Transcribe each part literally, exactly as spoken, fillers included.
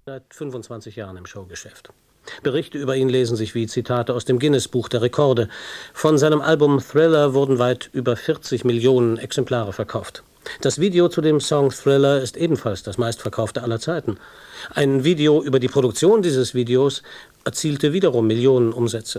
Seit fünfundzwanzig Jahren im Showgeschäft. Berichte über ihn lesen sich wie Zitate aus dem Guinness-Buch der Rekorde. Von seinem Album Thriller wurden weit über vierzig Millionen Exemplare verkauft. Das Video zu dem Song Thriller ist ebenfalls das meistverkaufte aller Zeiten. Ein Video über die Produktion dieses Videos erzielte wiederum Millionen Umsätze.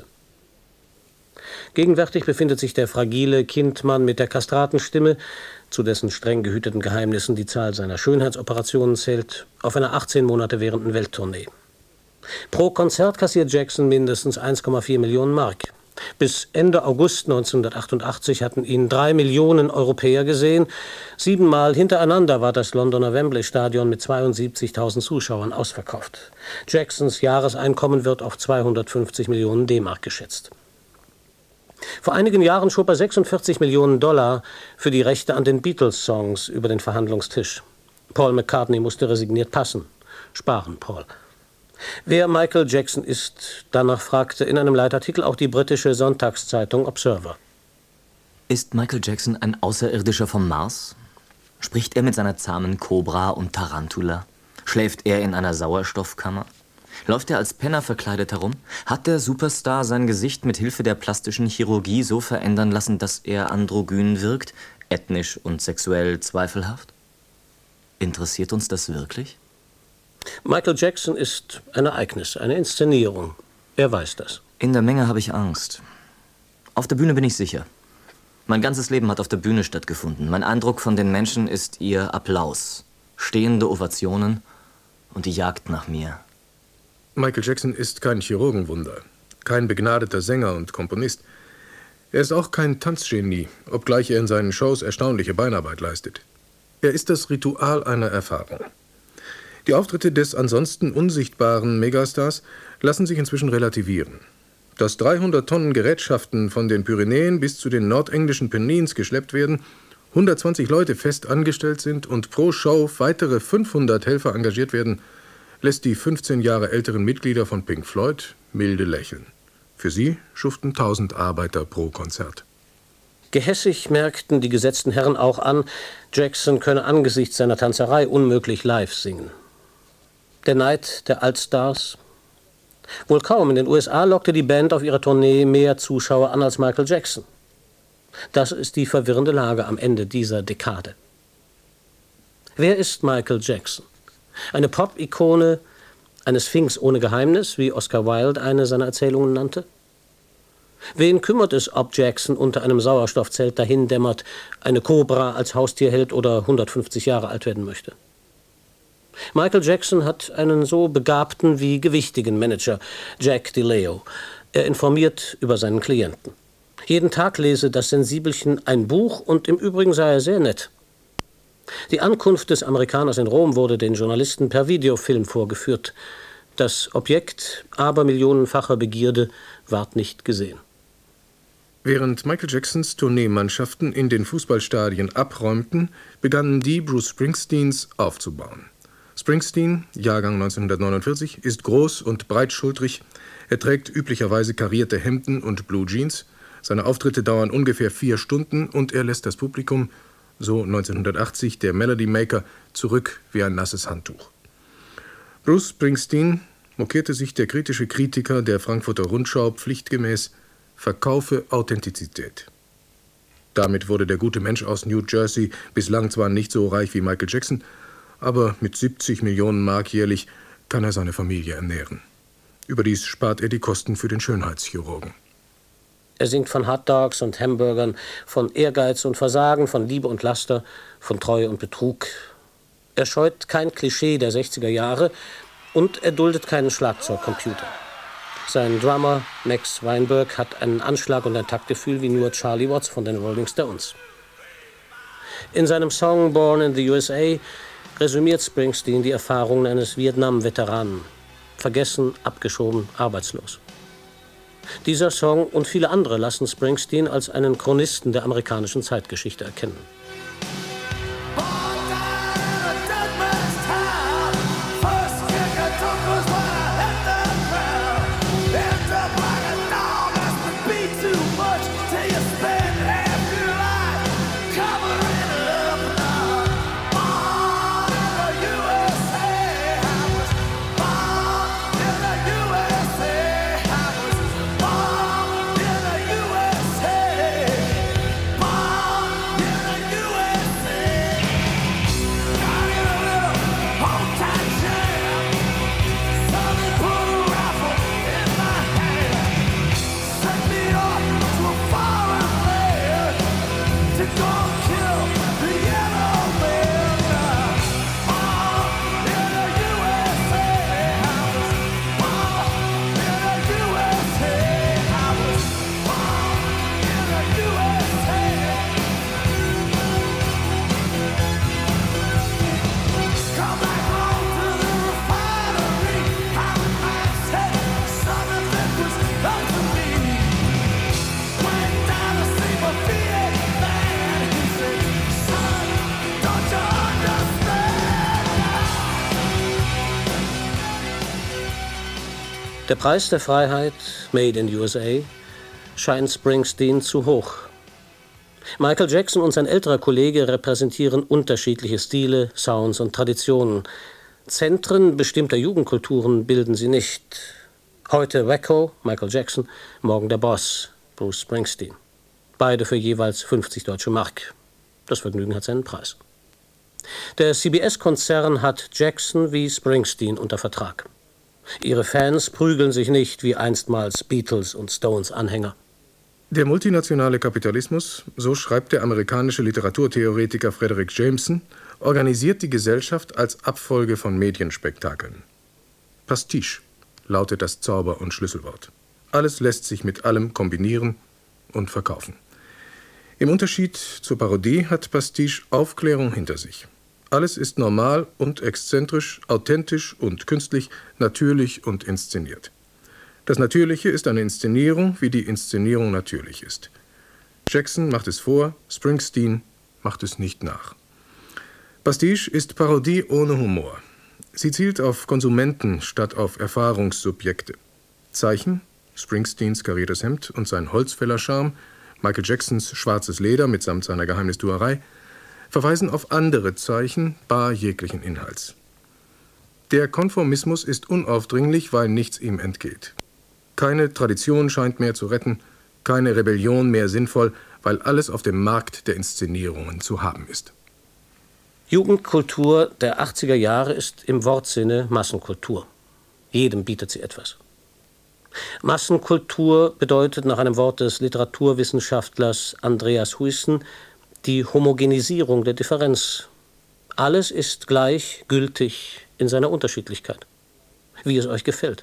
Gegenwärtig befindet sich der fragile Kindmann mit der Kastratenstimme, zu dessen streng gehüteten Geheimnissen die Zahl seiner Schönheitsoperationen zählt, auf einer achtzehn Monate währenden Welttournee. Pro Konzert kassiert Jackson mindestens eins Komma vier Millionen Mark. Bis Ende August neunzehnhundertachtundachtzig hatten ihn drei Millionen Europäer gesehen. Siebenmal hintereinander war das Londoner Wembley-Stadion mit zweiundsiebzigtausend Zuschauern ausverkauft. Jacksons Jahreseinkommen wird auf zweihundertfünfzig Millionen D-Mark geschätzt. Vor einigen Jahren schob er sechsundvierzig Millionen Dollar für die Rechte an den Beatles-Songs über den Verhandlungstisch. Paul McCartney musste resigniert passen. Sparen, Paul. Wer Michael Jackson ist, danach fragte in einem Leitartikel auch die britische Sonntagszeitung Observer. Ist Michael Jackson ein Außerirdischer vom Mars? Spricht er mit seiner zahmen Kobra und Tarantula? Schläft er in einer Sauerstoffkammer? Läuft er als Penner verkleidet herum? Hat der Superstar sein Gesicht mit Hilfe der plastischen Chirurgie so verändern lassen, dass er androgyn wirkt, ethnisch und sexuell zweifelhaft? Interessiert uns das wirklich? Michael Jackson ist ein Ereignis, eine Inszenierung. Er weiß das. In der Menge habe ich Angst. Auf der Bühne bin ich sicher. Mein ganzes Leben hat auf der Bühne stattgefunden. Mein Eindruck von den Menschen ist ihr Applaus, stehende Ovationen und die Jagd nach mir. Michael Jackson ist kein Chirurgenwunder, kein begnadeter Sänger und Komponist. Er ist auch kein Tanzgenie, obgleich er in seinen Shows erstaunliche Beinarbeit leistet. Er ist das Ritual einer Erfahrung. Die Auftritte des ansonsten unsichtbaren Megastars lassen sich inzwischen relativieren. Dass dreihundert Tonnen Gerätschaften von den Pyrenäen bis zu den nordenglischen Pennines geschleppt werden, hundertzwanzig Leute fest angestellt sind und pro Show weitere fünfhundert Helfer engagiert werden, lässt die fünfzehn Jahre älteren Mitglieder von Pink Floyd milde lächeln. Für sie schuften tausend Arbeiter pro Konzert. Gehässig merkten die gesetzten Herren auch an, Jackson könne angesichts seiner Tanzerei unmöglich live singen. Der Neid der Altstars? Wohl kaum. In den U S A lockte die Band auf ihrer Tournee mehr Zuschauer an als Michael Jackson. Das ist die verwirrende Lage am Ende dieser Dekade. Wer ist Michael Jackson? Eine Pop-Ikone, eine Sphinx ohne Geheimnis, wie Oscar Wilde eine seiner Erzählungen nannte? Wen kümmert es, ob Jackson unter einem Sauerstoffzelt dahindämmert, eine Kobra als Haustier hält oder hundertfünfzig Jahre alt werden möchte? Michael Jackson hat einen so begabten wie gewichtigen Manager, Jack DeLeo. Er informiert über seinen Klienten. Jeden Tag lese das Sensibelchen ein Buch und im Übrigen sei er sehr nett. Die Ankunft des Amerikaners in Rom wurde den Journalisten per Videofilm vorgeführt. Das Objekt abermillionenfacher Begierde ward nicht gesehen. Während Michael Jacksons Tourneemannschaften in den Fußballstadien abräumten, begannen die Bruce Springsteens aufzubauen. Springsteen, Jahrgang neunzehnhundertneunundvierzig, ist groß und breitschultrig. Er trägt üblicherweise karierte Hemden und Blue Jeans. Seine Auftritte dauern ungefähr vier Stunden und er lässt das Publikum, so neunzehnhundertachtzig der Melody Maker, zurück wie ein nasses Handtuch. Bruce Springsteen mokierte sich der kritische Kritiker der Frankfurter Rundschau pflichtgemäß: Verkaufe Authentizität. Damit wurde der gute Mensch aus New Jersey bislang zwar nicht so reich wie Michael Jackson, aber mit siebzig Millionen Mark jährlich kann er seine Familie ernähren. Überdies spart er die Kosten für den Schönheitschirurgen. Er singt von Hotdogs und Hamburgern, von Ehrgeiz und Versagen, von Liebe und Laster, von Treue und Betrug. Er scheut kein Klischee der sechziger Jahre und er duldet keinen Schlagzeugcomputer. Sein Drummer Max Weinberg hat einen Anschlag und ein Taktgefühl wie nur Charlie Watts von den Rolling Stones. In seinem Song Born in the U S A resümiert Springsteen die Erfahrungen eines Vietnam-Veteranen. Vergessen, abgeschoben, arbeitslos. Dieser Song und viele andere lassen Springsteen als einen Chronisten der amerikanischen Zeitgeschichte erkennen. Der Preis der Freiheit, made in U S A, scheint Springsteen zu hoch. Michael Jackson und sein älterer Kollege repräsentieren unterschiedliche Stile, Sounds und Traditionen. Zentren bestimmter Jugendkulturen bilden sie nicht. Heute Wacko, Michael Jackson, morgen der Boss, Bruce Springsteen. Beide für jeweils fünfzig deutsche Mark. Das Vergnügen hat seinen Preis. Der C B S-Konzern hat Jackson wie Springsteen unter Vertrag. Ihre Fans prügeln sich nicht wie einstmals Beatles- und Stones-Anhänger. Der multinationale Kapitalismus, so schreibt der amerikanische Literaturtheoretiker Frederick Jameson, organisiert die Gesellschaft als Abfolge von Medienspektakeln. Pastiche lautet das Zauber- und Schlüsselwort. Alles lässt sich mit allem kombinieren und verkaufen. Im Unterschied zur Parodie hat Pastiche Aufklärung hinter sich. Alles ist normal und exzentrisch, authentisch und künstlich, natürlich und inszeniert. Das Natürliche ist eine Inszenierung, wie die Inszenierung natürlich ist. Jackson macht es vor, Springsteen macht es nicht nach. Pastiche ist Parodie ohne Humor. Sie zielt auf Konsumenten statt auf Erfahrungssubjekte. Zeichen, Springsteens kariertes Hemd und sein Holzfällercharme, Michael Jacksons schwarzes Leder mitsamt seiner Geheimnistuerei, verweisen auf andere Zeichen bar jeglichen Inhalts. Der Konformismus ist unaufdringlich, weil nichts ihm entgeht. Keine Tradition scheint mehr zu retten, keine Rebellion mehr sinnvoll, weil alles auf dem Markt der Inszenierungen zu haben ist. Jugendkultur der achtziger Jahre ist im Wortsinne Massenkultur. Jedem bietet sie etwas. Massenkultur bedeutet nach einem Wort des Literaturwissenschaftlers Andreas Huyssen die Homogenisierung der Differenz. Alles ist gleich gültig in seiner Unterschiedlichkeit, wie es euch gefällt.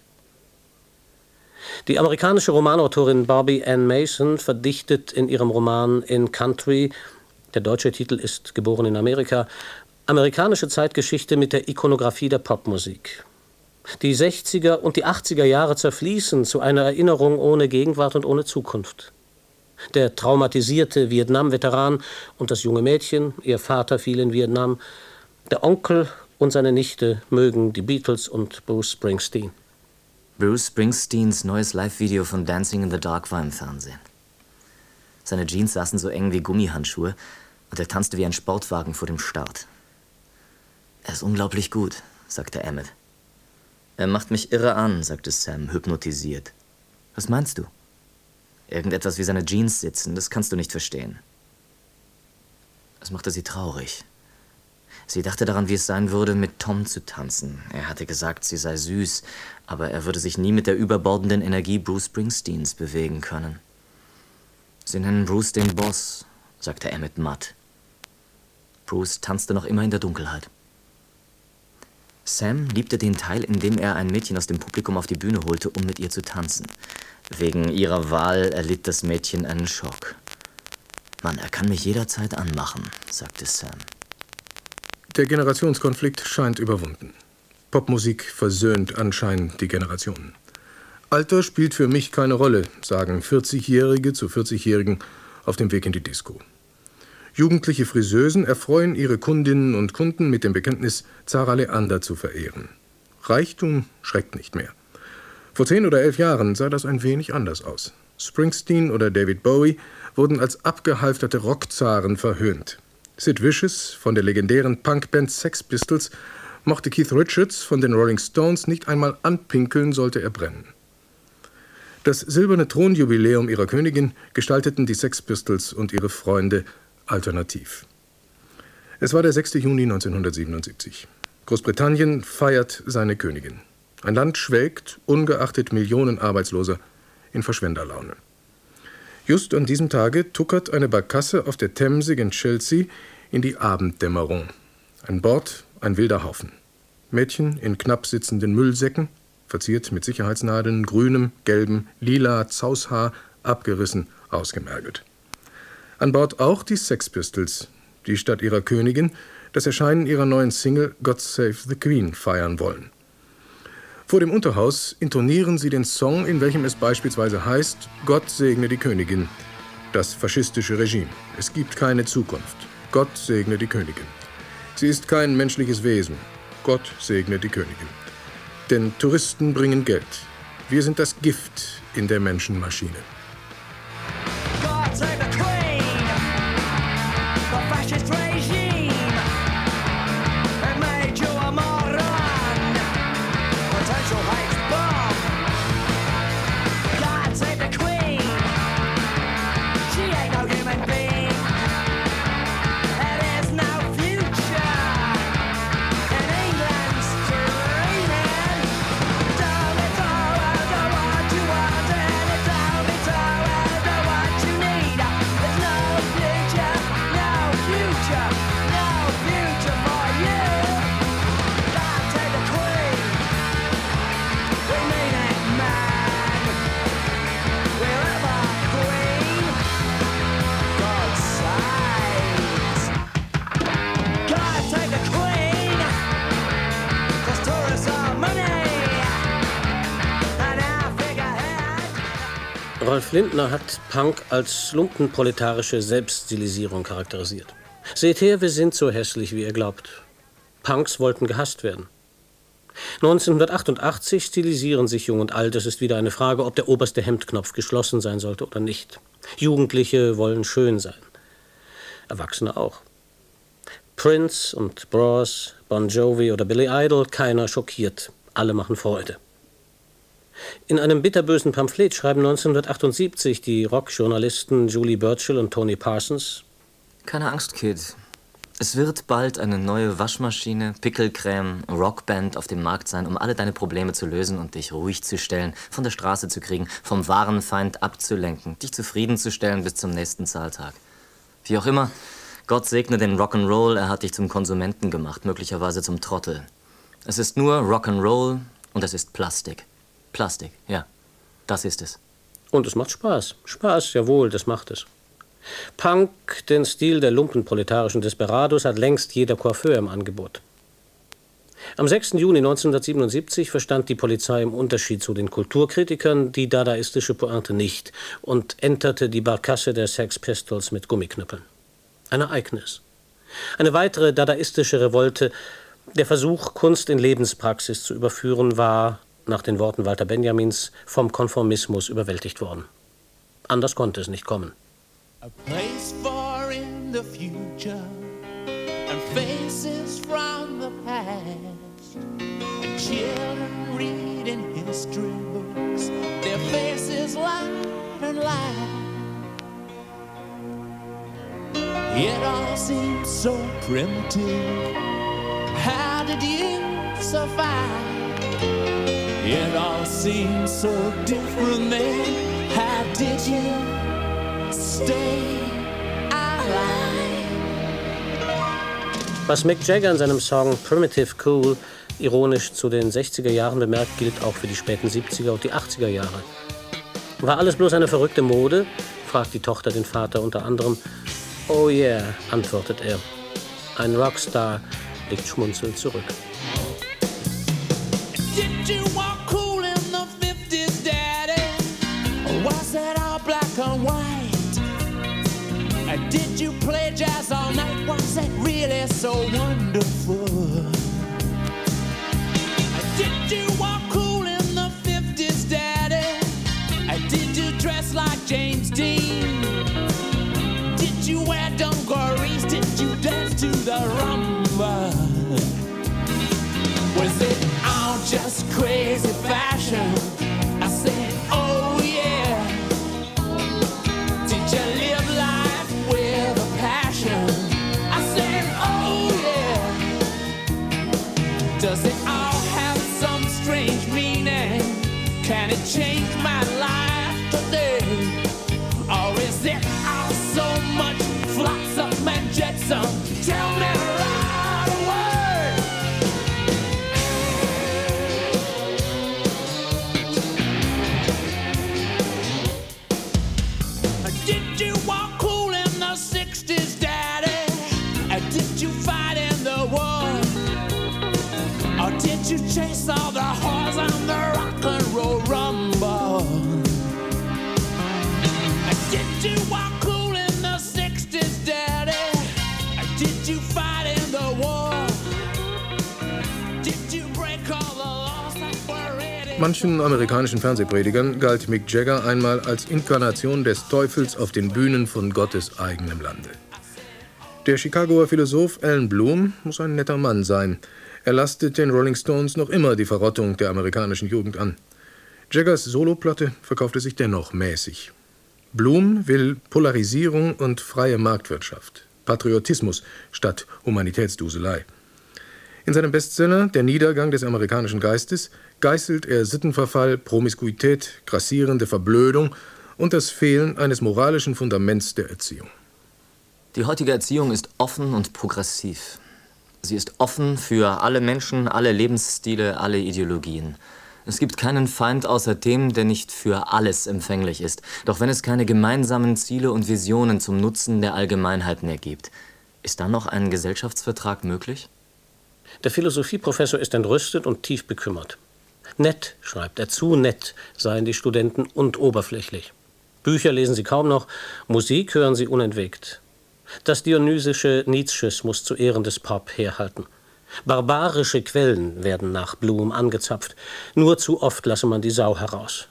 Die amerikanische Romanautorin Barbie Ann Mason verdichtet in ihrem Roman In Country, der deutsche Titel ist Geboren in Amerika, amerikanische Zeitgeschichte mit der Ikonografie der Popmusik. Die sechziger und die achtziger Jahre zerfließen zu einer Erinnerung ohne Gegenwart und ohne Zukunft. Der traumatisierte Vietnam-Veteran und das junge Mädchen, ihr Vater fiel in Vietnam, der Onkel und seine Nichte mögen die Beatles und Bruce Springsteen. Bruce Springsteens neues Live-Video von Dancing in the Dark war im Fernsehen. Seine Jeans saßen so eng wie Gummihandschuhe und er tanzte wie ein Sportwagen vor dem Start. Er ist unglaublich gut, sagte Emmett. Er macht mich irre an, sagte Sam, hypnotisiert. Was meinst du? Irgendetwas wie seine Jeans sitzen, das kannst du nicht verstehen. Das machte sie traurig. Sie dachte daran, wie es sein würde, mit Tom zu tanzen. Er hatte gesagt, sie sei süß, aber er würde sich nie mit der überbordenden Energie Bruce Springsteens bewegen können. Sie nennen Bruce den Boss, sagte Emmett matt. Bruce tanzte noch immer in der Dunkelheit. Sam liebte den Teil, in dem er ein Mädchen aus dem Publikum auf die Bühne holte, um mit ihr zu tanzen. Wegen ihrer Wahl erlitt das Mädchen einen Schock. Mann, er kann mich jederzeit anmachen, sagte Sam. Der Generationskonflikt scheint überwunden. Popmusik versöhnt anscheinend die Generationen. Alter spielt für mich keine Rolle, sagen vierzigjährige zu vierzigjährigen auf dem Weg in die Disco. Jugendliche Friseusen erfreuen ihre Kundinnen und Kunden mit dem Bekenntnis, Zara Leander zu verehren. Reichtum schreckt nicht mehr. Vor zehn oder elf Jahren sah das ein wenig anders aus. Springsteen oder David Bowie wurden als abgehalfterte Rockzaren verhöhnt. Sid Vicious von der legendären Punkband Sex Pistols mochte Keith Richards von den Rolling Stones nicht einmal anpinkeln, sollte er brennen. Das silberne Thronjubiläum ihrer Königin gestalteten die Sex Pistols und ihre Freunde alternativ. Es war der sechste Juni neunzehnhundertsiebenundsiebzig. Großbritannien feiert seine Königin. Ein Land schwelgt, ungeachtet Millionen Arbeitsloser, in Verschwenderlaune. Just an diesem Tage tuckert eine Barkasse auf der Themse in Chelsea in die Abenddämmerung. An Bord ein wilder Haufen. Mädchen in knapp sitzenden Müllsäcken, verziert mit Sicherheitsnadeln, grünem, gelbem, lila, Zaushaar, abgerissen, ausgemergelt. An Bord auch die Sex Pistols, die statt ihrer Königin das Erscheinen ihrer neuen Single God Save the Queen feiern wollen. Vor dem Unterhaus intonieren sie den Song, in welchem es beispielsweise heißt, Gott segne die Königin, das faschistische Regime. Es gibt keine Zukunft. Gott segne die Königin. Sie ist kein menschliches Wesen. Gott segne die Königin. Denn Touristen bringen Geld. Wir sind das Gift in der Menschenmaschine. Rolf Lindner hat Punk als lumpenproletarische Selbststilisierung charakterisiert. Seht her, wir sind so hässlich, wie ihr glaubt. Punks wollten gehasst werden. neunzehnhundertachtundachtzig stilisieren sich Jung und Alt. Es ist wieder eine Frage, ob der oberste Hemdknopf geschlossen sein sollte oder nicht. Jugendliche wollen schön sein. Erwachsene auch. Prince und Bros, Bon Jovi oder Billy Idol, keiner schockiert. Alle machen Freude. In einem bitterbösen Pamphlet schreiben neunzehnhundertachtundsiebzig die Rockjournalisten Julie Burchill und Tony Parsons: Keine Angst, Kid. Es wird bald eine neue Waschmaschine, Pickelcreme, Rockband auf dem Markt sein, um alle deine Probleme zu lösen und dich ruhig zu stellen, von der Straße zu kriegen, vom wahren Feind abzulenken, dich zufriedenzustellen bis zum nächsten Zahltag. Wie auch immer, Gott segne den Rock'n'Roll, er hat dich zum Konsumenten gemacht, möglicherweise zum Trottel. Es ist nur Rock'n'Roll und es ist Plastik. Plastik, ja, das ist es. Und es macht Spaß. Spaß, jawohl, das macht es. Punk, den Stil der lumpenproletarischen Desperados, hat längst jeder Coiffeur im Angebot. Am sechsten Juni neunzehnhundertsiebenundsiebzig verstand die Polizei im Unterschied zu den Kulturkritikern die dadaistische Pointe nicht und enterte die Barkasse der Sex Pistols mit Gummiknüppeln. Ein Ereignis. Eine weitere dadaistische Revolte, der Versuch, Kunst in Lebenspraxis zu überführen, war, nach den Worten Walter Benjamins, vom Konformismus überwältigt worden. Anders konnte es nicht kommen. A place for in the future and faces from the past and children reading history books, their faces light and light. It all seems so primitive. How did you survive? It all seems so different then. How did you stay alive? Was Mick Jagger in seinem Song Primitive Cool ironisch zu den sechziger Jahren bemerkt, gilt auch für die späten siebziger und die achtziger Jahre. War alles bloß eine verrückte Mode? Fragt die Tochter den Vater unter anderem. Oh yeah, antwortet er. Ein Rockstar blickt schmunzelnd zurück. Did you walk cool in the fifties, Daddy? Or was that all black and white? And did you play jazz all night? Was that really so wonderful? And did you walk cool in the fifties, Daddy? And did you dress like James Dean? Did you wear dungarees? Did you dance to the rumba? Was it all just crazy fashion? I said, oh yeah. Did you live life with a passion? I said, oh yeah. Does it all have some strange meaning? Can it change my life today? Or is it all so much flotsam and jetsam? Tell me right away. Did you walk cool in the sixties, Daddy? Or did you fight in the war? Or did you chase all the whores on the rock and roll rumble? Did you walk cool in the sixties, Daddy? Or did Manchen amerikanischen Fernsehpredigern galt Mick Jagger einmal als Inkarnation des Teufels auf den Bühnen von Gottes eigenem Lande. Der Chicagoer Philosoph Allen Bloom muss ein netter Mann sein. Er lastet den Rolling Stones noch immer die Verrottung der amerikanischen Jugend an. Jaggers Soloplatte verkaufte sich dennoch mäßig. Bloom will Polarisierung und freie Marktwirtschaft, Patriotismus statt Humanitätsduselei. In seinem Bestseller »Der Niedergang des amerikanischen Geistes« geißelt er Sittenverfall, Promiskuität, grassierende Verblödung und das Fehlen eines moralischen Fundaments der Erziehung. Die heutige Erziehung ist offen und progressiv. Sie ist offen für alle Menschen, alle Lebensstile, alle Ideologien. Es gibt keinen Feind außer dem, der nicht für alles empfänglich ist. Doch wenn es keine gemeinsamen Ziele und Visionen zum Nutzen der Allgemeinheit mehr gibt, ist dann noch ein Gesellschaftsvertrag möglich? Der Philosophieprofessor ist entrüstet und tief bekümmert. Nett, schreibt er, zu nett seien die Studenten und oberflächlich. Bücher lesen sie kaum noch, Musik hören sie unentwegt. Das dionysische Nietzschismus zu Ehren des Pop herhalten. Barbarische Quellen werden nach Bloom angezapft. Nur zu oft lasse man die Sau heraus.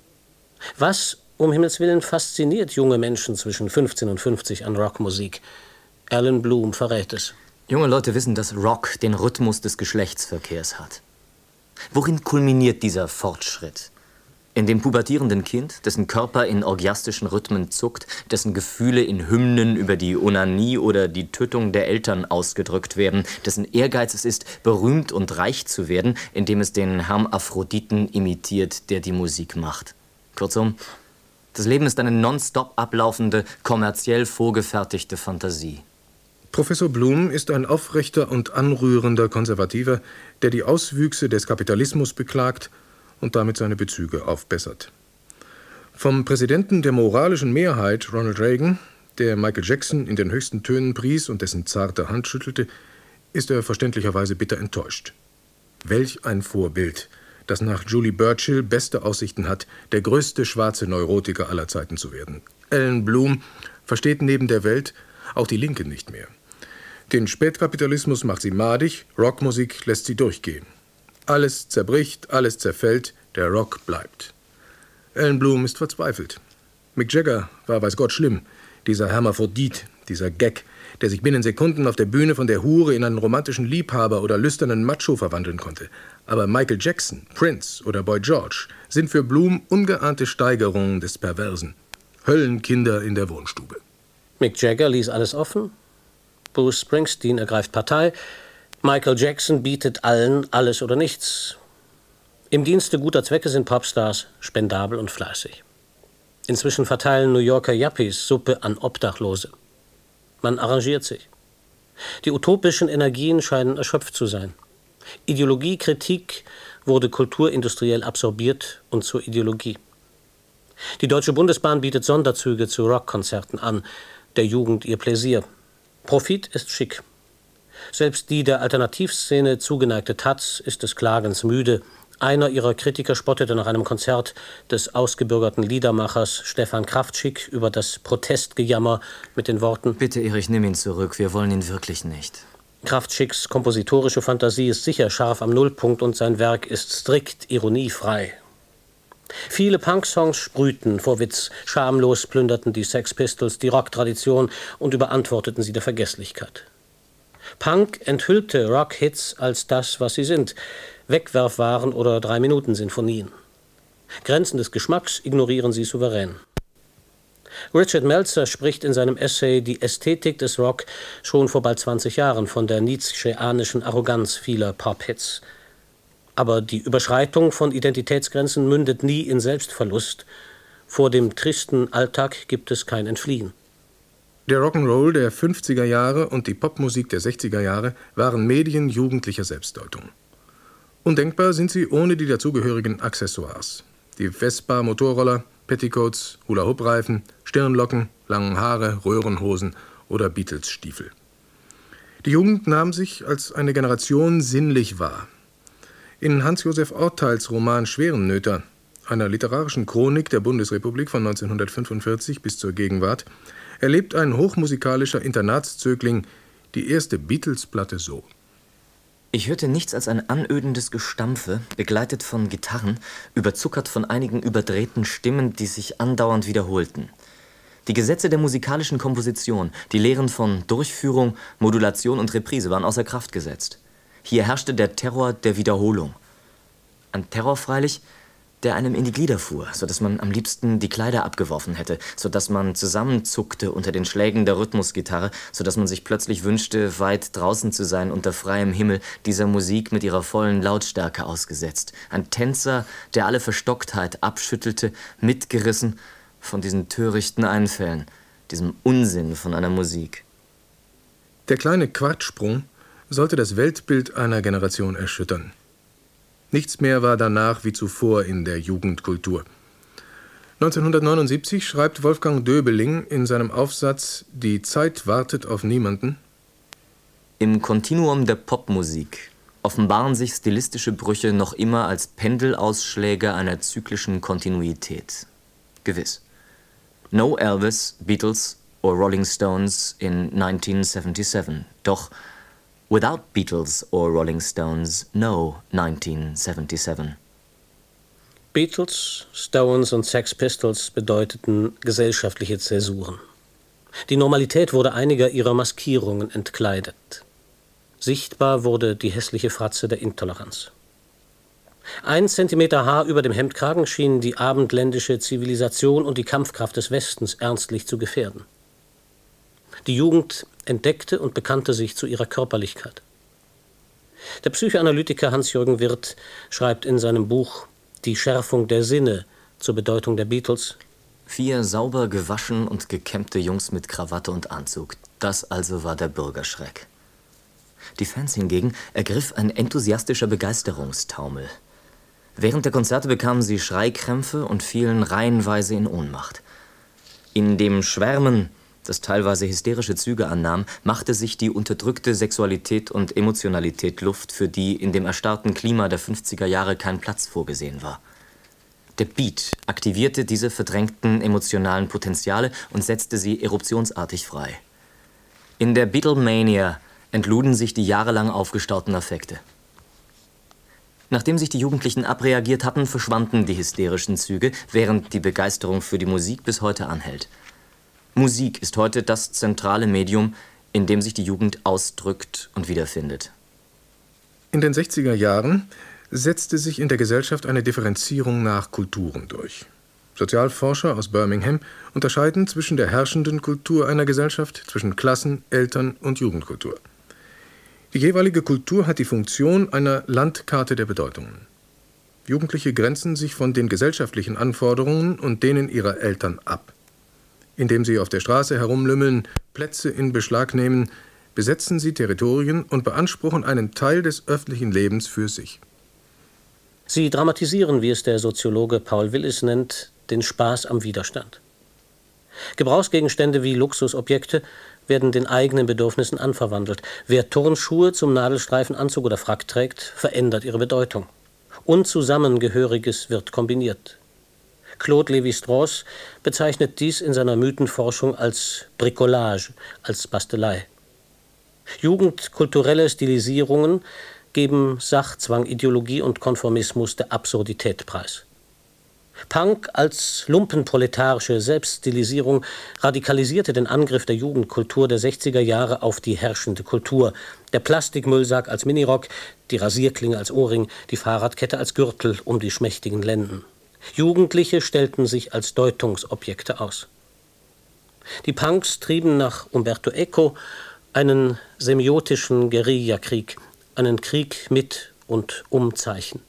Was, um Himmels Willen, fasziniert junge Menschen zwischen fünfzehn und fünfzig an Rockmusik? Allen Bloom verrät es. Junge Leute wissen, dass Rock den Rhythmus des Geschlechtsverkehrs hat. Worin kulminiert dieser Fortschritt? In dem pubertierenden Kind, dessen Körper in orgiastischen Rhythmen zuckt, dessen Gefühle in Hymnen über die Onanie oder die Tötung der Eltern ausgedrückt werden, dessen Ehrgeiz es ist, berühmt und reich zu werden, indem es den Hermaphroditen imitiert, der die Musik macht. Kurzum, das Leben ist eine nonstop ablaufende, kommerziell vorgefertigte Fantasie. Professor Bloom ist ein aufrechter und anrührender Konservativer, der die Auswüchse des Kapitalismus beklagt und damit seine Bezüge aufbessert. Vom Präsidenten der moralischen Mehrheit, Ronald Reagan, der Michael Jackson in den höchsten Tönen pries und dessen zarte Hand schüttelte, ist er verständlicherweise bitter enttäuscht. Welch ein Vorbild, das nach Julie Burchill beste Aussichten hat, der größte schwarze Neurotiker aller Zeiten zu werden. Allen Bloom versteht neben der Welt auch die Linke nicht mehr. Den Spätkapitalismus macht sie madig, Rockmusik lässt sie durchgehen. Alles zerbricht, alles zerfällt, der Rock bleibt. Allen Bloom ist verzweifelt. Mick Jagger war weiß Gott schlimm, dieser Hermaphrodit, dieser Gag, der sich binnen Sekunden auf der Bühne von der Hure in einen romantischen Liebhaber oder lüsternen Macho verwandeln konnte. Aber Michael Jackson, Prince oder Boy George sind für Bloom ungeahnte Steigerungen des Perversen. Höllenkinder in der Wohnstube. Mick Jagger ließ alles offen. Bruce Springsteen ergreift Partei. Michael Jackson bietet allen alles oder nichts. Im Dienste guter Zwecke sind Popstars spendabel und fleißig. Inzwischen verteilen New Yorker Yuppies Suppe an Obdachlose. Man arrangiert sich. Die utopischen Energien scheinen erschöpft zu sein. Ideologiekritik wurde kulturindustriell absorbiert und zur Ideologie. Die Deutsche Bundesbahn bietet Sonderzüge zu Rockkonzerten an, der Jugend ihr Pläsier. Profit ist schick. Selbst die der Alternativszene zugeneigte Taz ist des Klagens müde. Einer ihrer Kritiker spottete nach einem Konzert des ausgebürgerten Liedermachers Stefan Kraftschick über das Protestgejammer mit den Worten: Bitte, Erich, nimm ihn zurück, wir wollen ihn wirklich nicht. Kraftschicks kompositorische Fantasie ist sicher scharf am Nullpunkt und sein Werk ist strikt ironiefrei. Viele Punk-Songs sprühten vor Witz, schamlos plünderten die Sex Pistols die Rocktradition und überantworteten sie der Vergesslichkeit. Punk enthüllte Rock-Hits als das, was sie sind: Wegwerfwaren oder Drei-Minuten-Sinfonien. Grenzen des Geschmacks ignorieren sie souverän. Richard Meltzer spricht in seinem Essay Die Ästhetik des Rock schon vor bald zwanzig Jahren von der nietzscheanischen Arroganz vieler Pop-Hits. Aber die Überschreitung von Identitätsgrenzen mündet nie in Selbstverlust. Vor dem tristen Alltag gibt es kein Entfliehen. Der Rock'n'Roll der fünfziger Jahre und die Popmusik der sechziger Jahre waren Medien jugendlicher Selbstdeutung. Undenkbar sind sie ohne die dazugehörigen Accessoires. Die Vespa-Motorroller, Petticoats, Hula-Hoop-Reifen, Stirnlocken, langen Haare, Röhrenhosen oder Beatles-Stiefel. Die Jugend nahm sich als eine Generation sinnlich wahr. In Hans-Josef Orteils Roman Schwerennöter, einer literarischen Chronik der Bundesrepublik von neunzehnhundertfünfundvierzig bis zur Gegenwart, erlebt ein hochmusikalischer Internatszögling die erste Beatles-Platte so. Ich hörte nichts als ein anödendes Gestampfe, begleitet von Gitarren, überzuckert von einigen überdrehten Stimmen, die sich andauernd wiederholten. Die Gesetze der musikalischen Komposition, die Lehren von Durchführung, Modulation und Reprise waren außer Kraft gesetzt. Hier herrschte der Terror der Wiederholung. Ein Terror freilich, der einem in die Glieder fuhr, sodass man am liebsten die Kleider abgeworfen hätte, sodass man zusammenzuckte unter den Schlägen der Rhythmusgitarre, sodass man sich plötzlich wünschte, weit draußen zu sein, unter freiem Himmel, dieser Musik mit ihrer vollen Lautstärke ausgesetzt. Ein Tänzer, der alle Verstocktheit abschüttelte, mitgerissen von diesen törichten Einfällen, diesem Unsinn von einer Musik. Der kleine Quartsprung sollte das Weltbild einer Generation erschüttern. Nichts mehr war danach wie zuvor in der Jugendkultur. neunzehnhundertneunundsiebzig schreibt Wolfgang Döbeling in seinem Aufsatz »Die Zeit wartet auf niemanden«: Im Kontinuum der Popmusik offenbaren sich stilistische Brüche noch immer als Pendelausschläge einer zyklischen Kontinuität. Gewiss. No Elvis, Beatles or Rolling Stones in nineteen seventy-seven. Doch without Beatles or Rolling Stones, no nineteen seventy-seven. Beatles, Stones und Sex Pistols bedeuteten gesellschaftliche Zäsuren. Die Normalität wurde einiger ihrer Maskierungen entkleidet. Sichtbar wurde die hässliche Fratze der Intoleranz. Ein Zentimeter Haar über dem Hemdkragen schien die abendländische Zivilisation und die Kampfkraft des Westens ernstlich zu gefährden. Die Jugend entdeckte und bekannte sich zu ihrer Körperlichkeit. Der Psychoanalytiker Hans-Jürgen Wirth schreibt in seinem Buch »Die Schärfung der Sinne« zur Bedeutung der Beatles: Vier sauber gewaschen und gekämmte Jungs mit Krawatte und Anzug. Das also war der Bürgerschreck. Die Fans hingegen ergriff ein enthusiastischer Begeisterungstaumel. Während der Konzerte bekamen sie Schreikrämpfe und fielen reihenweise in Ohnmacht. In dem Schwärmen, das teilweise hysterische Züge annahm, machte sich die unterdrückte Sexualität und Emotionalität Luft, für die in dem erstarrten Klima der fünfziger Jahre kein Platz vorgesehen war. Der Beat aktivierte diese verdrängten emotionalen Potenziale und setzte sie eruptionsartig frei. In der Beatlemania entluden sich die jahrelang aufgestauten Affekte. Nachdem sich die Jugendlichen abreagiert hatten, verschwanden die hysterischen Züge, während die Begeisterung für die Musik bis heute anhält. Musik ist heute das zentrale Medium, in dem sich die Jugend ausdrückt und wiederfindet. In den sechziger Jahren setzte sich in der Gesellschaft eine Differenzierung nach Kulturen durch. Sozialforscher aus Birmingham unterscheiden zwischen der herrschenden Kultur einer Gesellschaft, zwischen Klassen-, Eltern- und Jugendkultur. Die jeweilige Kultur hat die Funktion einer Landkarte der Bedeutungen. Jugendliche grenzen sich von den gesellschaftlichen Anforderungen und denen ihrer Eltern ab. Indem sie auf der Straße herumlümmeln, Plätze in Beschlag nehmen, besetzen sie Territorien und beanspruchen einen Teil des öffentlichen Lebens für sich. Sie dramatisieren, wie es der Soziologe Paul Willis nennt, den Spaß am Widerstand. Gebrauchsgegenstände wie Luxusobjekte werden den eigenen Bedürfnissen anverwandelt. Wer Turnschuhe zum Nadelstreifenanzug oder Frack trägt, verändert ihre Bedeutung. Unzusammengehöriges wird kombiniert. Claude Lévi-Strauss bezeichnet dies in seiner Mythenforschung als Bricolage, als Bastelei. Jugendkulturelle Stilisierungen geben Sachzwang, Ideologie und Konformismus der Absurdität preis. Punk als lumpenproletarische Selbststilisierung radikalisierte den Angriff der Jugendkultur der sechziger Jahre auf die herrschende Kultur. Der Plastikmüllsack als Minirock, die Rasierklinge als Ohrring, die Fahrradkette als Gürtel um die schmächtigen Lenden. Jugendliche stellten sich als Deutungsobjekte aus. Die Punks trieben nach Umberto Eco einen semiotischen Guerillakrieg, einen Krieg mit und um Zeichen.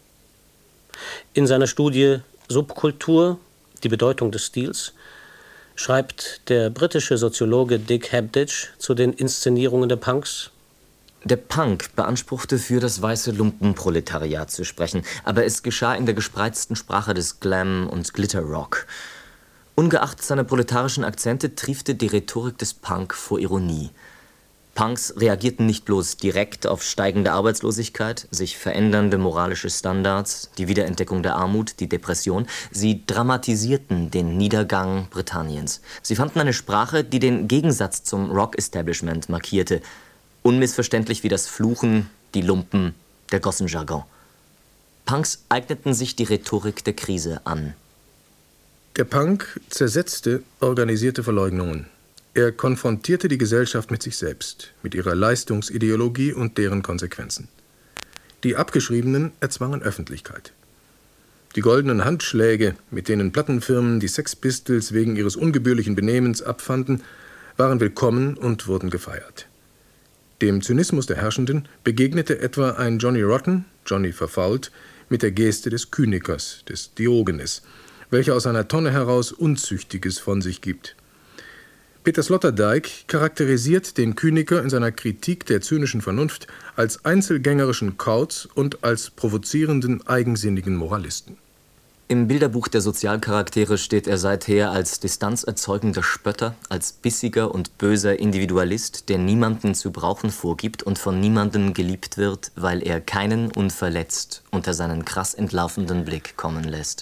In seiner Studie Subkultur, die Bedeutung des Stils, schreibt der britische Soziologe Dick Habditch zu den Inszenierungen der Punks: Der Punk beanspruchte, für das weiße Lumpenproletariat zu sprechen, aber es geschah in der gespreizten Sprache des Glam- und Glitterrock. Ungeachtet seiner proletarischen Akzente triefte die Rhetorik des Punk vor Ironie. Punks reagierten nicht bloß direkt auf steigende Arbeitslosigkeit, sich verändernde moralische Standards, die Wiederentdeckung der Armut, die Depression. Sie dramatisierten den Niedergang Britanniens. Sie fanden eine Sprache, die den Gegensatz zum Rock-Establishment markierte. Unmissverständlich wie das Fluchen, die Lumpen, der Gossenjargon. Punks eigneten sich die Rhetorik der Krise an. Der Punk zersetzte organisierte Verleugnungen. Er konfrontierte die Gesellschaft mit sich selbst, mit ihrer Leistungsideologie und deren Konsequenzen. Die Abgeschriebenen erzwangen Öffentlichkeit. Die goldenen Handschläge, mit denen Plattenfirmen die Sex Pistols wegen ihres ungebührlichen Benehmens abfanden, waren willkommen und wurden gefeiert. Dem Zynismus der Herrschenden begegnete etwa ein Johnny Rotten, Johnny verfault, mit der Geste des Kynikers, des Diogenes, welcher aus einer Tonne heraus Unzüchtiges von sich gibt. Peter Sloterdijk charakterisiert den Kyniker in seiner Kritik der zynischen Vernunft als einzelgängerischen Kauz und als provozierenden, eigensinnigen Moralisten. Im Bilderbuch der Sozialcharaktere steht er seither als distanzerzeugender Spötter, als bissiger und böser Individualist, der niemanden zu brauchen vorgibt und von niemandem geliebt wird, weil er keinen unverletzt unter seinen krass entlarvenden Blick kommen lässt.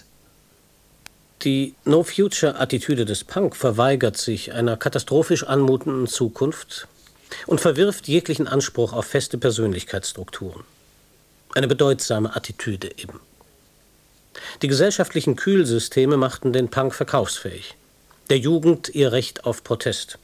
Die No-Future-Attitüde des Punk verweigert sich einer katastrophisch anmutenden Zukunft und verwirft jeglichen Anspruch auf feste Persönlichkeitsstrukturen. Eine bedeutsame Attitüde eben. Die gesellschaftlichen Kühlsysteme machten den Punk verkaufsfähig, der Jugend ihr Recht auf Protest.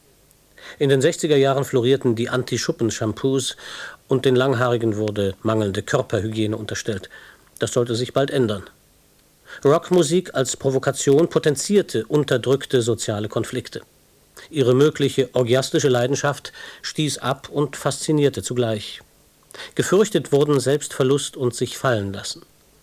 In den sechziger Jahren florierten die Anti-Schuppen-Shampoos und den Langhaarigen wurde mangelnde Körperhygiene unterstellt. Das sollte sich bald ändern. Rockmusik als Provokation potenzierte unterdrückte soziale Konflikte. Ihre mögliche orgiastische Leidenschaft stieß ab und faszinierte zugleich. Gefürchtet wurden Selbstverlust und sich fallen lassen.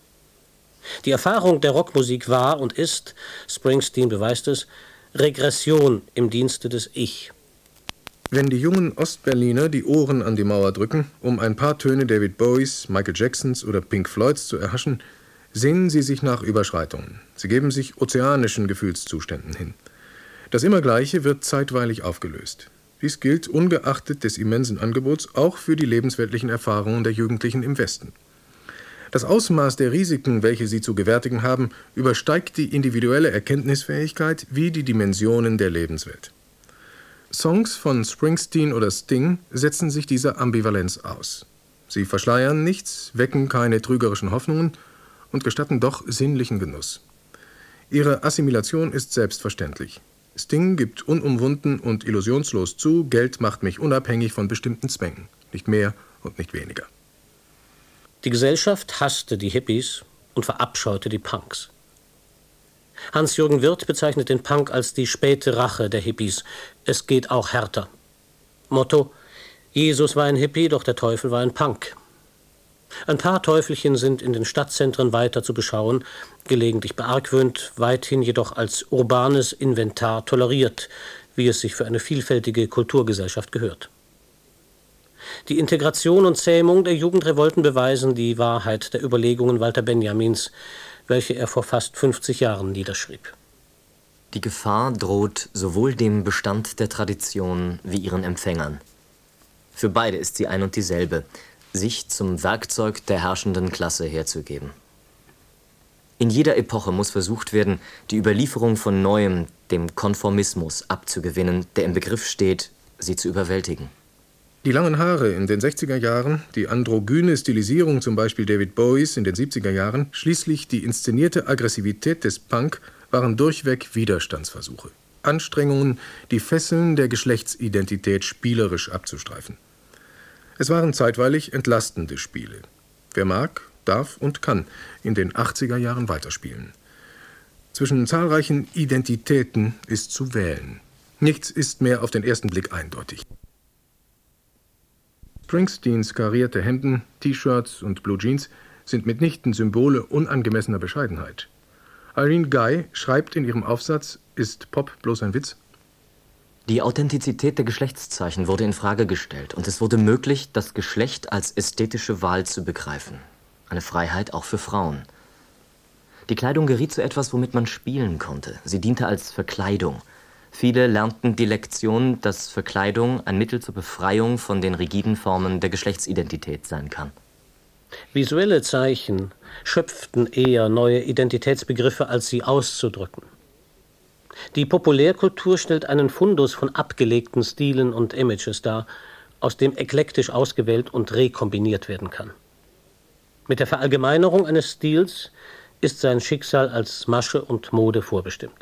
Die Erfahrung der Rockmusik war und ist, Springsteen beweist es, Regression im Dienste des Ich. Wenn die jungen Ostberliner die Ohren an die Mauer drücken, um ein paar Töne David Bowies, Michael Jacksons oder Pink Floyds zu erhaschen, sehnen sie sich nach Überschreitungen. Sie geben sich ozeanischen Gefühlszuständen hin. Das Immergleiche wird zeitweilig aufgelöst. Dies gilt ungeachtet des immensen Angebots auch für die lebensweltlichen Erfahrungen der Jugendlichen im Westen. Das Ausmaß der Risiken, welche sie zu gewärtigen haben, übersteigt die individuelle Erkenntnisfähigkeit wie die Dimensionen der Lebenswelt. Songs von Springsteen oder Sting setzen sich dieser Ambivalenz aus. Sie verschleiern nichts, wecken keine trügerischen Hoffnungen und gestatten doch sinnlichen Genuss. Ihre Assimilation ist selbstverständlich. Sting gibt unumwunden und illusionslos zu, Geld macht mich unabhängig von bestimmten Zwängen, nicht mehr und nicht weniger. Die Gesellschaft hasste die Hippies und verabscheute die Punks. Hans-Jürgen Wirth bezeichnet den Punk als die späte Rache der Hippies. Es geht auch härter. Motto: Jesus war ein Hippie, doch der Teufel war ein Punk. Ein paar Teufelchen sind in den Stadtzentren weiter zu beschauen, gelegentlich beargwöhnt, weithin jedoch als urbanes Inventar toleriert, wie es sich für eine vielfältige Kulturgesellschaft gehört. Die Integration und Zähmung der Jugendrevolten beweisen die Wahrheit der Überlegungen Walter Benjamins, welche er vor fast fünfzig Jahren niederschrieb. Die Gefahr droht sowohl dem Bestand der Tradition wie ihren Empfängern. Für beide ist sie ein und dieselbe: sich zum Werkzeug der herrschenden Klasse herzugeben. In jeder Epoche muss versucht werden, die Überlieferung von Neuem, dem Konformismus, abzugewinnen, der im Begriff steht, sie zu überwältigen. Die langen Haare in den sechziger Jahren, die androgyne Stilisierung zum Beispiel David Bowies in den siebziger Jahren, schließlich die inszenierte Aggressivität des Punk waren durchweg Widerstandsversuche. Anstrengungen, die Fesseln der Geschlechtsidentität spielerisch abzustreifen. Es waren zeitweilig entlastende Spiele. Wer mag, darf und kann in den achtziger Jahren weiterspielen. Zwischen zahlreichen Identitäten ist zu wählen. Nichts ist mehr auf den ersten Blick eindeutig. Springsteens karierte Hemden, T-Shirts und Blue Jeans sind mitnichten Symbole unangemessener Bescheidenheit. Irene Guy schreibt in ihrem Aufsatz »Ist Pop bloß ein Witz?« Die Authentizität der Geschlechtszeichen wurde in Frage gestellt und es wurde möglich, das Geschlecht als ästhetische Wahl zu begreifen. Eine Freiheit auch für Frauen. Die Kleidung geriet zu etwas, womit man spielen konnte. Sie diente als Verkleidung. Viele lernten die Lektion, dass Verkleidung ein Mittel zur Befreiung von den rigiden Formen der Geschlechtsidentität sein kann. Visuelle Zeichen schöpften eher neue Identitätsbegriffe, als sie auszudrücken. Die Populärkultur stellt einen Fundus von abgelegten Stilen und Images dar, aus dem eklektisch ausgewählt und rekombiniert werden kann. Mit der Verallgemeinerung eines Stils ist sein Schicksal als Masche und Mode vorbestimmt.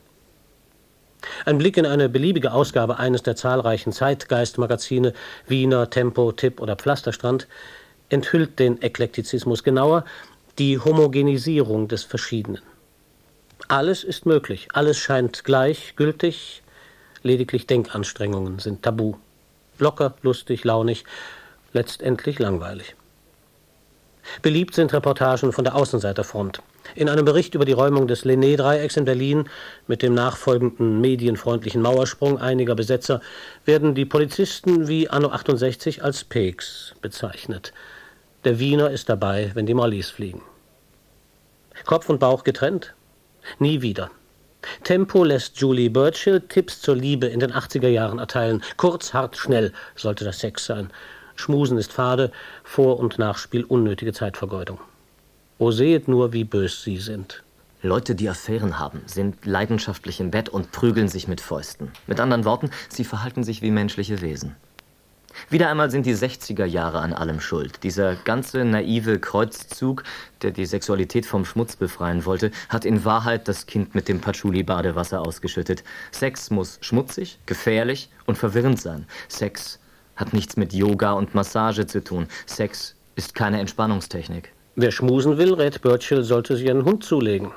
Ein Blick in eine beliebige Ausgabe eines der zahlreichen Zeitgeist-Magazine, Wiener, Tempo, Tipp oder Pflasterstrand, enthüllt den Eklektizismus genauer, die Homogenisierung des Verschiedenen. Alles ist möglich, alles scheint gleichgültig, lediglich Denkanstrengungen sind tabu. Locker, lustig, launig, letztendlich langweilig. Beliebt sind Reportagen von der Außenseiterfront. In einem Bericht über die Räumung des Lenné-Dreiecks in Berlin mit dem nachfolgenden medienfreundlichen Mauersprung einiger Besetzer werden die Polizisten wie anno achtundsechzig als Peaks bezeichnet. Der Wiener ist dabei, wenn die Mollys fliegen. Kopf und Bauch getrennt? Nie wieder. Tempo lässt Julie Burchill Tipps zur Liebe in den achtziger Jahren erteilen. Kurz, hart, schnell sollte das Sex sein. Schmusen ist fade, Vor- und Nachspiel unnötige Zeitvergeudung. O sehet nur, wie bös sie sind. Leute, die Affären haben, sind leidenschaftlich im Bett und prügeln sich mit Fäusten. Mit anderen Worten, sie verhalten sich wie menschliche Wesen. Wieder einmal sind die sechziger Jahre an allem schuld. Dieser ganze naive Kreuzzug, der die Sexualität vom Schmutz befreien wollte, hat in Wahrheit das Kind mit dem Patchouli-Badewasser ausgeschüttet. Sex muss schmutzig, gefährlich und verwirrend sein. Sex hat nichts mit Yoga und Massage zu tun. Sex ist keine Entspannungstechnik. Wer schmusen will, rät Burchill, sollte sich einen Hund zulegen.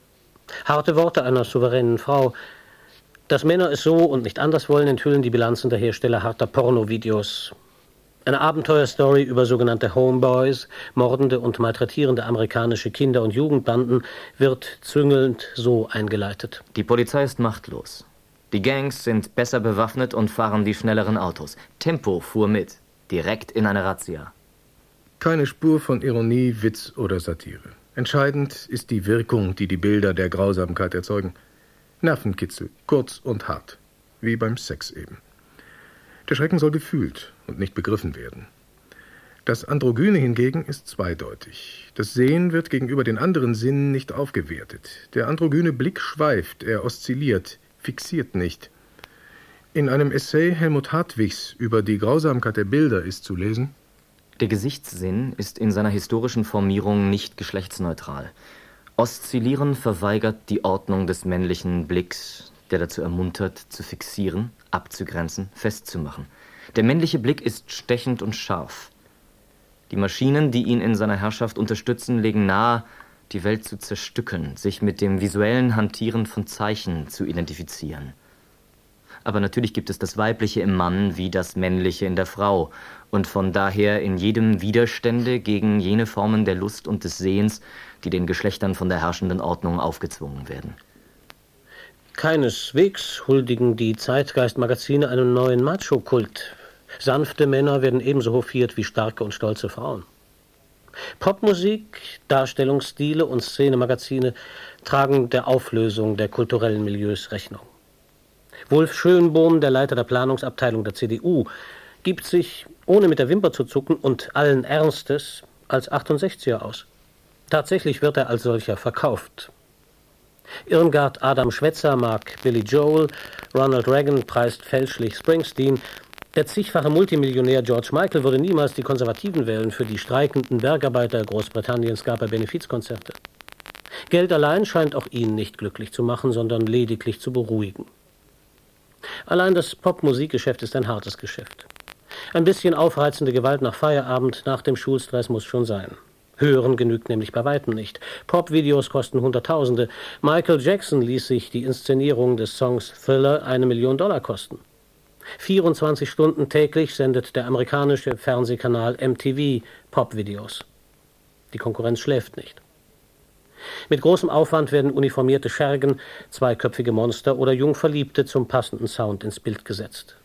Harte Worte einer souveränen Frau. Dass Männer es so und nicht anders wollen, enthüllen die Bilanzen der Hersteller harter Pornovideos. Eine Abenteuerstory über sogenannte Homeboys, mordende und malträtierende amerikanische Kinder- und Jugendbanden, wird züngelnd so eingeleitet. Die Polizei ist machtlos. Die Gangs sind besser bewaffnet und fahren die schnelleren Autos. Tempo fuhr mit, direkt in eine Razzia. Keine Spur von Ironie, Witz oder Satire. Entscheidend ist die Wirkung, die die Bilder der Grausamkeit erzeugen. Nervenkitzel, kurz und hart, wie beim Sex eben. Der Schrecken soll gefühlt und nicht begriffen werden. Das Androgyne hingegen ist zweideutig. Das Sehen wird gegenüber den anderen Sinnen nicht aufgewertet. Der androgyne Blick schweift, er oszilliert, fixiert nicht. In einem Essay Helmut Hartwigs über die Grausamkeit der Bilder ist zu lesen: Der Gesichtssinn ist in seiner historischen Formierung nicht geschlechtsneutral. Oszillieren verweigert die Ordnung des männlichen Blicks, der dazu ermuntert, zu fixieren, abzugrenzen, festzumachen. Der männliche Blick ist stechend und scharf. Die Maschinen, die ihn in seiner Herrschaft unterstützen, legen nahe, die Welt zu zerstückeln, sich mit dem visuellen Hantieren von Zeichen zu identifizieren. Aber natürlich gibt es das Weibliche im Mann wie das Männliche in der Frau und von daher in jedem Widerstände gegen jene Formen der Lust und des Sehens, die den Geschlechtern von der herrschenden Ordnung aufgezwungen werden. Keineswegs huldigen die Zeitgeist-Magazine einem neuen Macho-Kult. Sanfte Männer werden ebenso hofiert wie starke und stolze Frauen. Popmusik, Darstellungsstile und Szenemagazine tragen der Auflösung der kulturellen Milieus Rechnung. Wolf Schönbohm, der Leiter der Planungsabteilung der C D U, gibt sich, ohne mit der Wimper zu zucken und allen Ernstes, als achtundsechziger aus. Tatsächlich wird er als solcher verkauft. Irmgard Adam Schwetzer mag Billy Joel, Ronald Reagan preist fälschlich Springsteen. Der zigfache Multimillionär George Michael würde niemals die Konservativen wählen. Für die streikenden Bergarbeiter Großbritanniens gab er Benefizkonzerte. Geld allein scheint auch ihn nicht glücklich zu machen, sondern lediglich zu beruhigen. Allein das Popmusikgeschäft ist ein hartes Geschäft. Ein bisschen aufreizende Gewalt nach Feierabend, nach dem Schulstress muss schon sein. Hören genügt nämlich bei weitem nicht. Popvideos kosten Hunderttausende. Michael Jackson ließ sich die Inszenierung des Songs Thriller eine Million Dollar kosten. vierundzwanzig Stunden täglich sendet der amerikanische Fernsehkanal M T V Popvideos. Die Konkurrenz schläft nicht. Mit großem Aufwand werden uniformierte Schergen, zweiköpfige Monster oder Jungverliebte zum passenden Sound ins Bild gesetzt.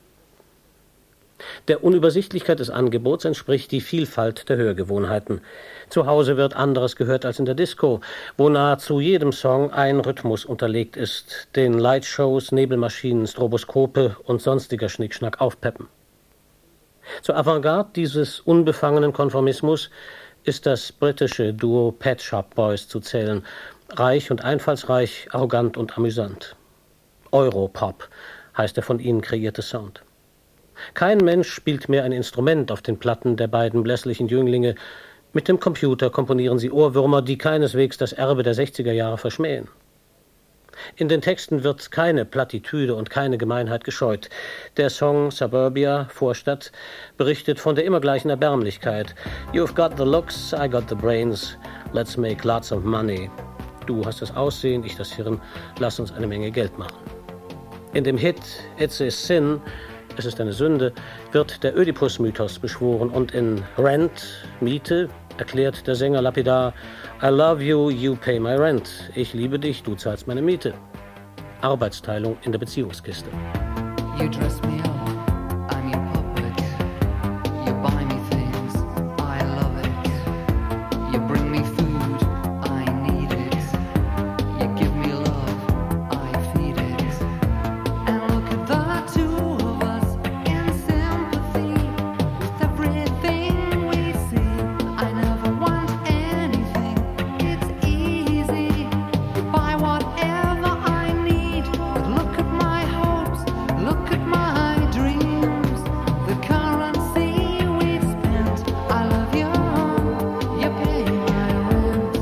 Der Unübersichtlichkeit des Angebots entspricht die Vielfalt der Hörgewohnheiten. Zu Hause wird anderes gehört als in der Disco, wo nahezu jedem Song ein Rhythmus unterlegt ist, den Lightshows, Nebelmaschinen, Stroboskope und sonstiger Schnickschnack aufpeppen. Zur Avantgarde dieses unbefangenen Konformismus ist das britische Duo Pet Shop Boys zu zählen, reich und einfallsreich, arrogant und amüsant. Europop heißt der von ihnen kreierte Sound. Kein Mensch spielt mehr ein Instrument auf den Platten der beiden blässlichen Jünglinge. Mit dem Computer komponieren sie Ohrwürmer, die keineswegs das Erbe der sechziger Jahre verschmähen. In den Texten wird keine Plattitüde und keine Gemeinheit gescheut. Der Song Suburbia, Vorstadt, berichtet von der immer gleichen Erbärmlichkeit. You've got the looks, I got the brains, let's make lots of money. Du hast das Aussehen, ich das Hirn, lass uns eine Menge Geld machen. In dem Hit It's a Sin, es ist eine Sünde, wird der Ödipus-Mythos beschworen und in Rent, Miete, erklärt der Sänger lapidar: I love you, you pay my rent. Ich liebe dich, du zahlst meine Miete. Arbeitsteilung in der Beziehungskiste. You dress me up, I'm your puppet. You buy me things, I love it. You bring me food, I need it. You give me love, I feed it. And look at the two of us in sympathy with everything we see. I never want anything, it's easy. Buy whatever I need. But look at my hopes, look at my dreams. The currency we spent. I love you, you pay my rent.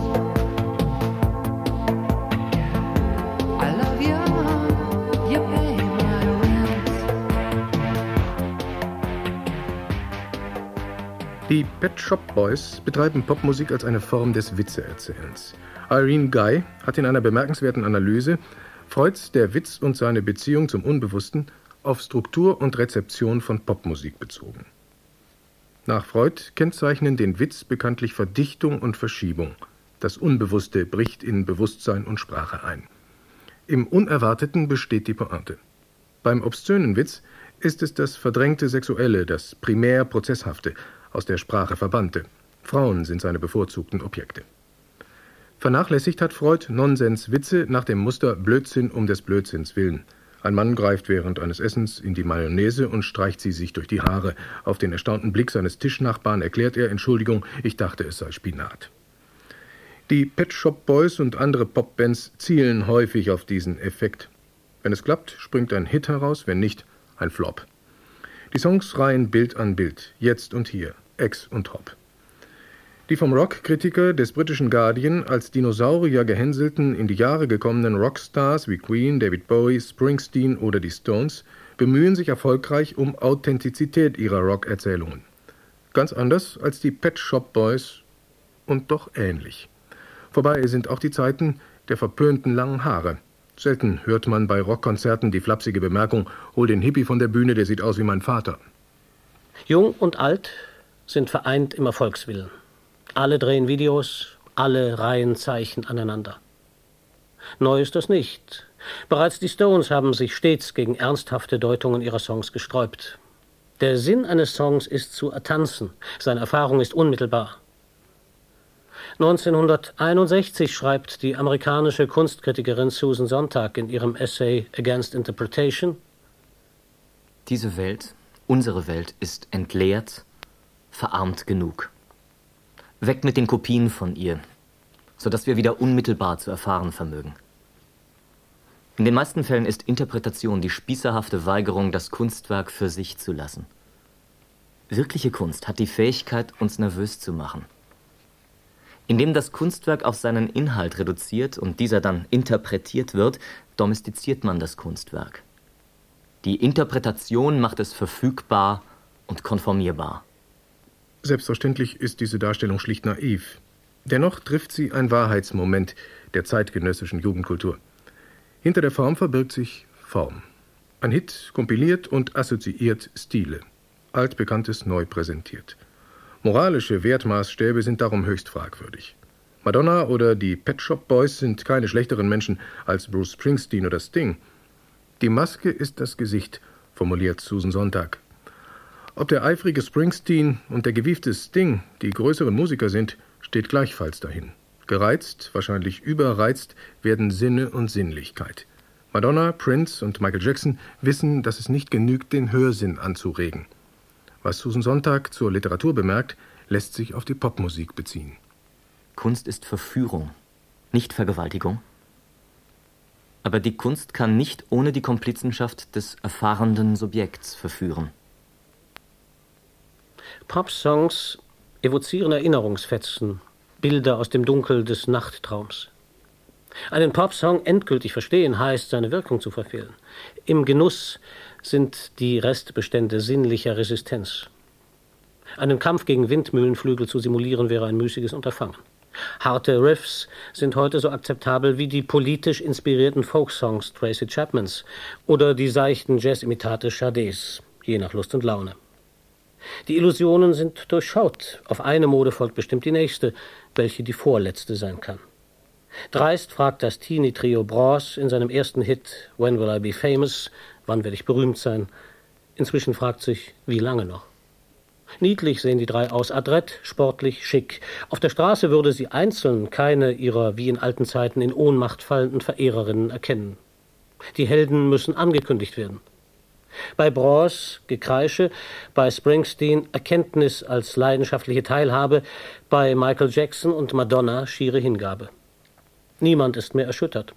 I love you, you pay my rent. Die Pet Shop Boys betreiben Popmusik als eine Form des Witzeerzählens. Irene Guy hat in einer bemerkenswerten Analyse Freuds Der Witz und seine Beziehung zum Unbewussten auf Struktur und Rezeption von Popmusik bezogen. Nach Freud kennzeichnen den Witz bekanntlich Verdichtung und Verschiebung. Das Unbewusste bricht in Bewusstsein und Sprache ein. Im Unerwarteten besteht die Pointe. Beim obszönen Witz ist es das verdrängte Sexuelle, das primär Prozesshafte, aus der Sprache verbannte. Frauen sind seine bevorzugten Objekte. Vernachlässigt hat Freud Nonsenswitze nach dem Muster Blödsinn um des Blödsinns willen. Ein Mann greift während eines Essens in die Mayonnaise und streicht sie sich durch die Haare. Auf den erstaunten Blick seines Tischnachbarn erklärt er: Entschuldigung, ich dachte, es sei Spinat. Die Pet Shop Boys und andere Popbands zielen häufig auf diesen Effekt. Wenn es klappt, springt ein Hit heraus, wenn nicht, ein Flop. Die Songs reihen Bild an Bild, jetzt und hier, Ex und Hop. Die vom Rockkritiker des britischen Guardian als Dinosaurier gehänselten, in die Jahre gekommenen Rockstars wie Queen, David Bowie, Springsteen oder die Stones bemühen sich erfolgreich um Authentizität ihrer Rockerzählungen. Ganz anders als die Pet Shop Boys und doch ähnlich. Vorbei sind auch die Zeiten der verpönten langen Haare. Selten hört man bei Rockkonzerten die flapsige Bemerkung: Hol den Hippie von der Bühne, der sieht aus wie mein Vater. Jung und alt sind vereint im Erfolgswillen. Alle drehen Videos, alle reihen Zeichen aneinander. Neu ist das nicht. Bereits die Stones haben sich stets gegen ernsthafte Deutungen ihrer Songs gesträubt. Der Sinn eines Songs ist zu ertanzen, seine Erfahrung ist unmittelbar. neunzehnhunderteinundsechzig schreibt die amerikanische Kunstkritikerin Susan Sontag in ihrem Essay Against Interpretation: Diese Welt, unsere Welt, ist entleert, verarmt genug. Weg mit den Kopien von ihr, sodass wir wieder unmittelbar zu erfahren vermögen. In den meisten Fällen ist Interpretation die spießerhafte Weigerung, das Kunstwerk für sich zu lassen. Wirkliche Kunst hat die Fähigkeit, uns nervös zu machen. Indem das Kunstwerk auf seinen Inhalt reduziert und dieser dann interpretiert wird, domestiziert man das Kunstwerk. Die Interpretation macht es verfügbar und konformierbar. Selbstverständlich ist diese Darstellung schlicht naiv. Dennoch trifft sie ein Wahrheitsmoment der zeitgenössischen Jugendkultur. Hinter der Form verbirgt sich Form. Ein Hit kompiliert und assoziiert Stile. Altbekanntes neu präsentiert. Moralische Wertmaßstäbe sind darum höchst fragwürdig. Madonna oder die Pet Shop Boys sind keine schlechteren Menschen als Bruce Springsteen oder Sting. Die Maske ist das Gesicht, formuliert Susan Sontag. Ob der eifrige Springsteen und der gewiefte Sting die größeren Musiker sind, steht gleichfalls dahin. Gereizt, wahrscheinlich überreizt, werden Sinne und Sinnlichkeit. Madonna, Prince und Michael Jackson wissen, dass es nicht genügt, den Hörsinn anzuregen. Was Susan Sontag zur Literatur bemerkt, lässt sich auf die Popmusik beziehen. Kunst ist Verführung, nicht Vergewaltigung. Aber die Kunst kann nicht ohne die Komplizenschaft des erfahrenen Subjekts verführen. Popsongs evozieren Erinnerungsfetzen, Bilder aus dem Dunkel des Nachttraums. Einen Popsong endgültig verstehen heißt, seine Wirkung zu verfehlen. Im Genuss sind die Restbestände sinnlicher Resistenz. Einen Kampf gegen Windmühlenflügel zu simulieren, wäre ein müßiges Unterfangen. Harte Riffs sind heute so akzeptabel wie die politisch inspirierten Folksongs Tracy Chapmans oder die seichten Jazz-Imitate Sadés, je nach Lust und Laune. Die Illusionen sind durchschaut. Auf eine Mode folgt bestimmt die nächste, welche die vorletzte sein kann. Dreist fragt das Teenie-Trio Bros in seinem ersten Hit When Will I Be Famous, wann werde ich berühmt sein? Inzwischen fragt sich, wie lange noch? Niedlich sehen die drei aus, adrett, sportlich, schick. Auf der Straße würde sie einzeln keine ihrer wie in alten Zeiten in Ohnmacht fallenden Verehrerinnen erkennen. Die Helden müssen angekündigt werden. Bei Bros Gekreische, bei Springsteen Erkenntnis als leidenschaftliche Teilhabe, bei Michael Jackson und Madonna schiere Hingabe. Niemand ist mehr erschüttert.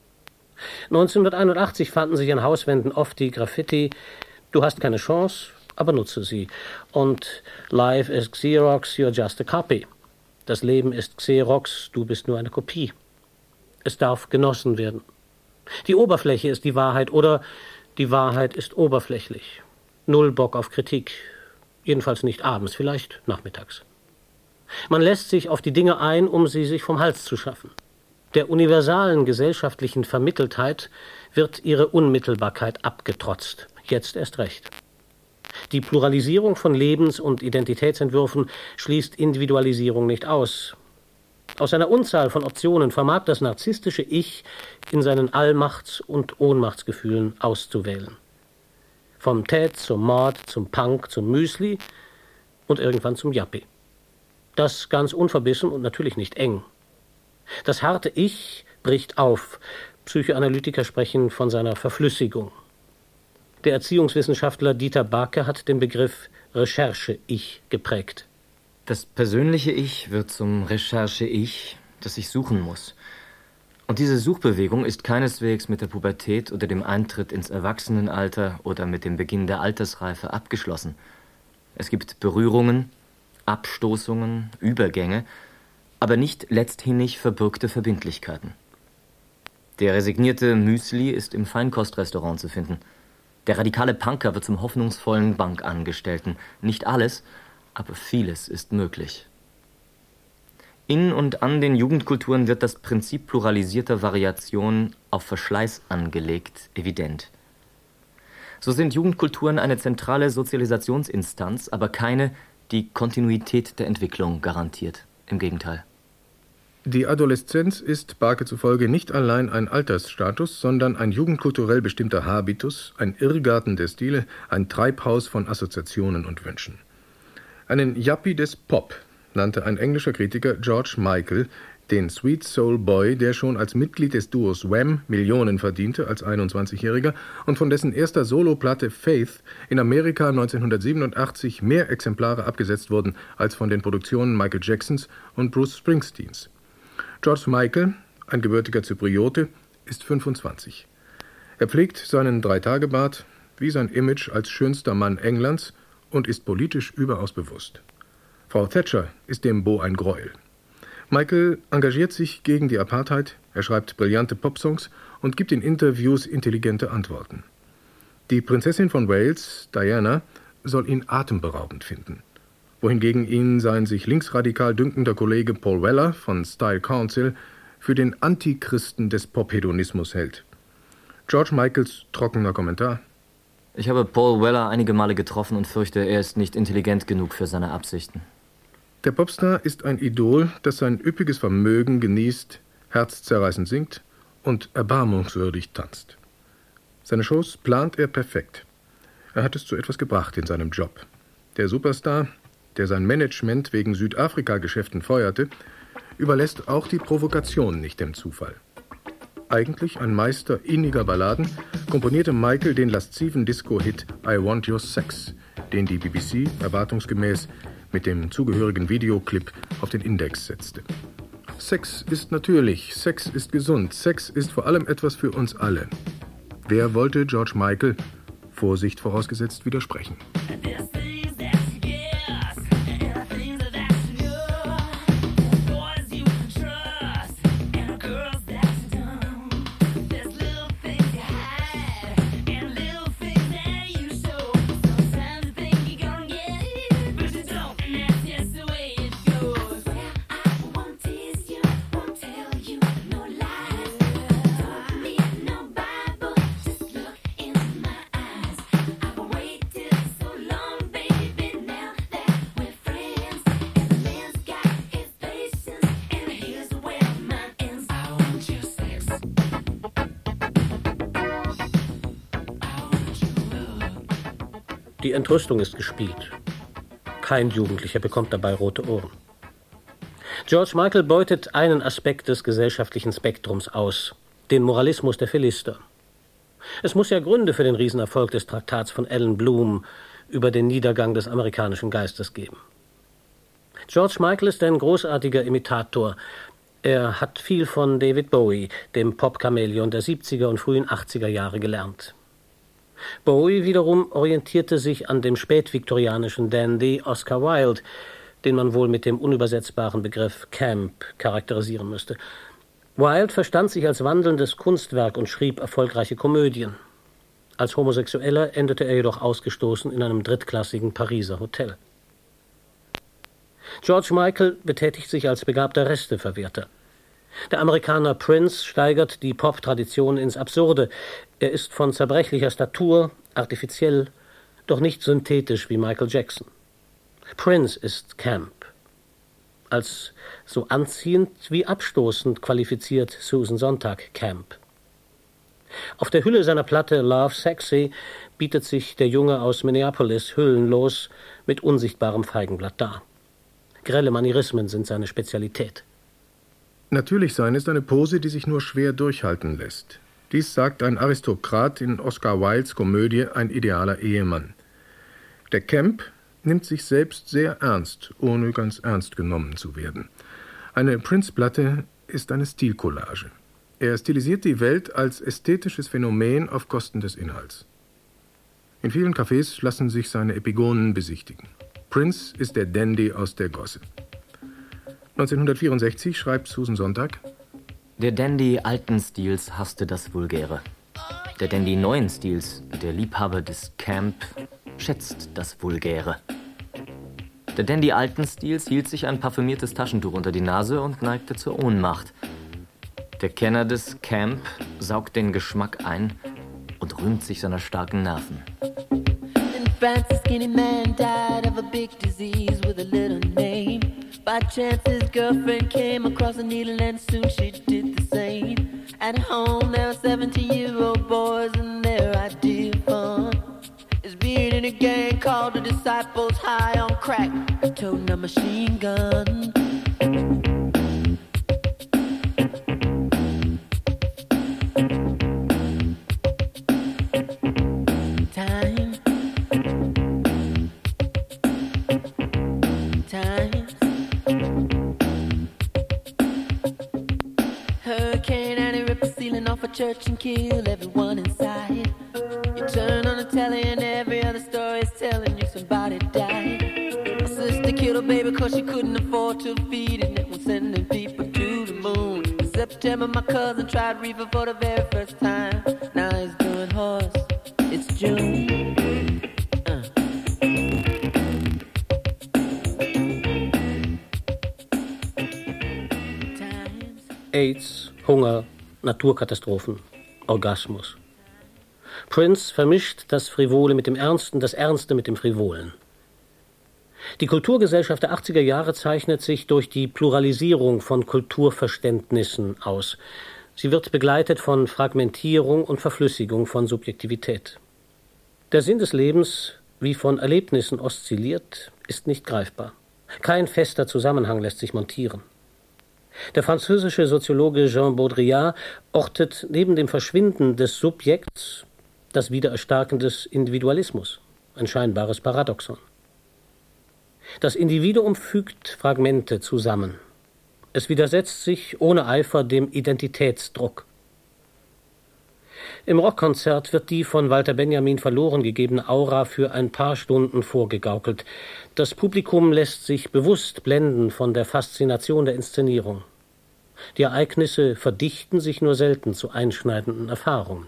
neunzehnhunderteinundachtzig fanden sich an Hauswänden oft die Graffiti »Du hast keine Chance, aber nutze sie« und »Life is Xerox, you're just a copy«. Das Leben ist Xerox, du bist nur eine Kopie. Es darf genossen werden. Die Oberfläche ist die Wahrheit oder die Wahrheit ist oberflächlich. Null Bock auf Kritik. Jedenfalls nicht abends, vielleicht nachmittags. Man lässt sich auf die Dinge ein, um sie sich vom Hals zu schaffen. Der universalen gesellschaftlichen Vermitteltheit wird ihre Unmittelbarkeit abgetrotzt. Jetzt erst recht. Die Pluralisierung von Lebens- und Identitätsentwürfen schließt Individualisierung nicht aus. Aus einer Unzahl von Optionen vermag das narzisstische Ich in seinen Allmachts- und Ohnmachtsgefühlen auszuwählen. Vom Ted zum Mord, zum Punk, zum Müsli und irgendwann zum Yuppie. Das ganz unverbissen und natürlich nicht eng. Das harte Ich bricht auf. Psychoanalytiker sprechen von seiner Verflüssigung. Der Erziehungswissenschaftler Dieter Barke hat den Begriff Recherche-Ich geprägt. Das persönliche Ich wird zum Recherche-Ich, das ich suchen muss. Und diese Suchbewegung ist keineswegs mit der Pubertät oder dem Eintritt ins Erwachsenenalter oder mit dem Beginn der Altersreife abgeschlossen. Es gibt Berührungen, Abstoßungen, Übergänge, aber nicht letzthinnig verbürgte Verbindlichkeiten. Der resignierte Müsli ist im Feinkostrestaurant zu finden. Der radikale Punker wird zum hoffnungsvollen Bankangestellten. Nicht alles, aber vieles ist möglich. In und an den Jugendkulturen wird das Prinzip pluralisierter Variation auf Verschleiß angelegt, evident. So sind Jugendkulturen eine zentrale Sozialisationsinstanz, aber keine, die Kontinuität der Entwicklung garantiert. Im Gegenteil. Die Adoleszenz ist Barke zufolge nicht allein ein Altersstatus, sondern ein jugendkulturell bestimmter Habitus, ein Irrgarten der Stile, ein Treibhaus von Assoziationen und Wünschen. Einen Yuppie des Pop nannte ein englischer Kritiker George Michael den Sweet Soul Boy, der schon als Mitglied des Duos Wham Millionen verdiente als einundzwanzigjähriger und von dessen erster Soloplatte Faith in Amerika neunzehnhundertsiebenundachtzig mehr Exemplare abgesetzt wurden als von den Produktionen Michael Jacksons und Bruce Springsteens. George Michael, ein gebürtiger Zypriote, ist fünfundzwanzig. Er pflegt seinen Dreitagebart wie sein Image als schönster Mann Englands und ist politisch überaus bewusst. Frau Thatcher ist dem Beau ein Gräuel. Michael engagiert sich gegen die Apartheid, er schreibt brillante Popsongs und gibt in Interviews intelligente Antworten. Die Prinzessin von Wales, Diana, soll ihn atemberaubend finden, wohingegen ihn sein sich linksradikal dünkender Kollege Paul Weller von Style Council für den Antichristen des Pophedonismus hält. George Michaels trockener Kommentar: Ich habe Paul Weller einige Male getroffen und fürchte, er ist nicht intelligent genug für seine Absichten. Der Popstar ist ein Idol, das sein üppiges Vermögen genießt, herzzerreißend singt und erbarmungswürdig tanzt. Seine Shows plant er perfekt. Er hat es zu etwas gebracht in seinem Job. Der Superstar, der sein Management wegen Südafrika-Geschäften feuerte, überlässt auch die Provokation nicht dem Zufall. Eigentlich ein Meister inniger Balladen, komponierte Michael den lasziven Disco-Hit I Want Your Sex, den die B B C erwartungsgemäß mit dem zugehörigen Videoclip auf den Index setzte. Sex ist natürlich, Sex ist gesund, Sex ist vor allem etwas für uns alle. Wer wollte George Michael, Vorsicht vorausgesetzt, widersprechen? This is yes, Die Entrüstung ist gespielt. Kein Jugendlicher bekommt dabei rote Ohren. George Michael beutet einen Aspekt des gesellschaftlichen Spektrums aus, den Moralismus der Philister. Es muss ja Gründe für den Riesenerfolg des Traktats von Allen Bloom über den Niedergang des amerikanischen Geistes geben. George Michael ist ein großartiger Imitator. Er hat viel von David Bowie, dem Pop-Chamäleon der siebziger und frühen achtziger Jahre, gelernt. Bowie wiederum orientierte sich an dem spätviktorianischen Dandy Oscar Wilde, den man wohl mit dem unübersetzbaren Begriff Camp charakterisieren müsste. Wilde verstand sich als wandelndes Kunstwerk und schrieb erfolgreiche Komödien. Als Homosexueller endete er jedoch ausgestoßen in einem drittklassigen Pariser Hotel. George Michael betätigt sich als begabter Resteverwerter. Der Amerikaner Prince steigert die Pop-Tradition ins Absurde. Er ist von zerbrechlicher Statur, artifiziell, doch nicht synthetisch wie Michael Jackson. Prince ist Camp. Als so anziehend wie abstoßend qualifiziert Susan Sontag Camp. Auf der Hülle seiner Platte Love Sexy bietet sich der Junge aus Minneapolis hüllenlos mit unsichtbarem Feigenblatt dar. Grelle Manierismen sind seine Spezialität. Natürlich sein ist eine Pose, die sich nur schwer durchhalten lässt. Dies sagt ein Aristokrat in Oscar Wildes Komödie Ein idealer Ehemann. Der Camp nimmt sich selbst sehr ernst, ohne ganz ernst genommen zu werden. Eine Prince-Platte ist eine Stilcollage. Er stilisiert die Welt als ästhetisches Phänomen auf Kosten des Inhalts. In vielen Cafés lassen sich seine Epigonen besichtigen. Prince ist der Dandy aus der Gosse. neunzehnhundertvierundsechzig schreibt Susan Sontag: Der Dandy alten Stils hasste das Vulgäre. Der Dandy neuen Stils, der Liebhaber des Camp, schätzt das Vulgäre. Der Dandy alten Stils hielt sich ein parfümiertes Taschentuch unter die Nase und neigte zur Ohnmacht. Der Kenner des Camp saugt den Geschmack ein und rühmt sich seiner starken Nerven. France, a skinny man died of a big disease with a little name. By chance, his girlfriend came across a needle and soon she did the same. At home, there were seventeen-year-old boys and their idea of fun is being in a gang called the Disciples, high on crack, toting a machine gun. Church and kill everyone inside. You turn on the telly and every other story is telling you somebody died. My sister killed her baby cause she couldn't afford to feed it. And was sending people to the moon. In September my cousin tried reefer for the very first time. Now he's doing horse. It's June. Uh. AIDS, Hunger, Naturkatastrophen, Orgasmus. Prince vermischt das Frivole mit dem Ernsten, das Ernste mit dem Frivolen. Die Kulturgesellschaft der achtziger Jahre zeichnet sich durch die Pluralisierung von Kulturverständnissen aus. Sie wird begleitet von Fragmentierung und Verflüssigung von Subjektivität. Der Sinn des Lebens, wie von Erlebnissen oszilliert, ist nicht greifbar. Kein fester Zusammenhang lässt sich montieren. Der französische Soziologe Jean Baudrillard ortet neben dem Verschwinden des Subjekts das Wiedererstarken des Individualismus, ein scheinbares Paradoxon. Das Individuum fügt Fragmente zusammen. Es widersetzt sich ohne Eifer dem Identitätsdruck. Im Rockkonzert wird die von Walter Benjamin verloren gegebene Aura für ein paar Stunden vorgegaukelt. Das Publikum lässt sich bewusst blenden von der Faszination der Inszenierung. Die Ereignisse verdichten sich nur selten zu einschneidenden Erfahrungen.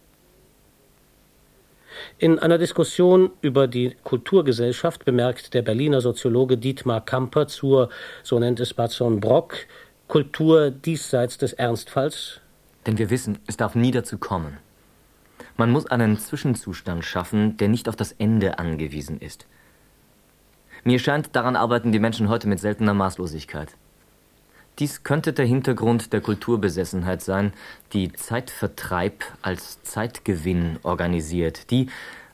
In einer Diskussion über die Kulturgesellschaft bemerkt der Berliner Soziologe Dietmar Kamper zur, so nennt es Bertolt Brock, Kultur diesseits des Ernstfalls. Denn wir wissen, es darf nie dazu kommen. Man muss einen Zwischenzustand schaffen, der nicht auf das Ende angewiesen ist. Mir scheint, daran arbeiten die Menschen heute mit seltener Maßlosigkeit. Dies könnte der Hintergrund der Kulturbesessenheit sein, die Zeitvertreib als Zeitgewinn organisiert, die,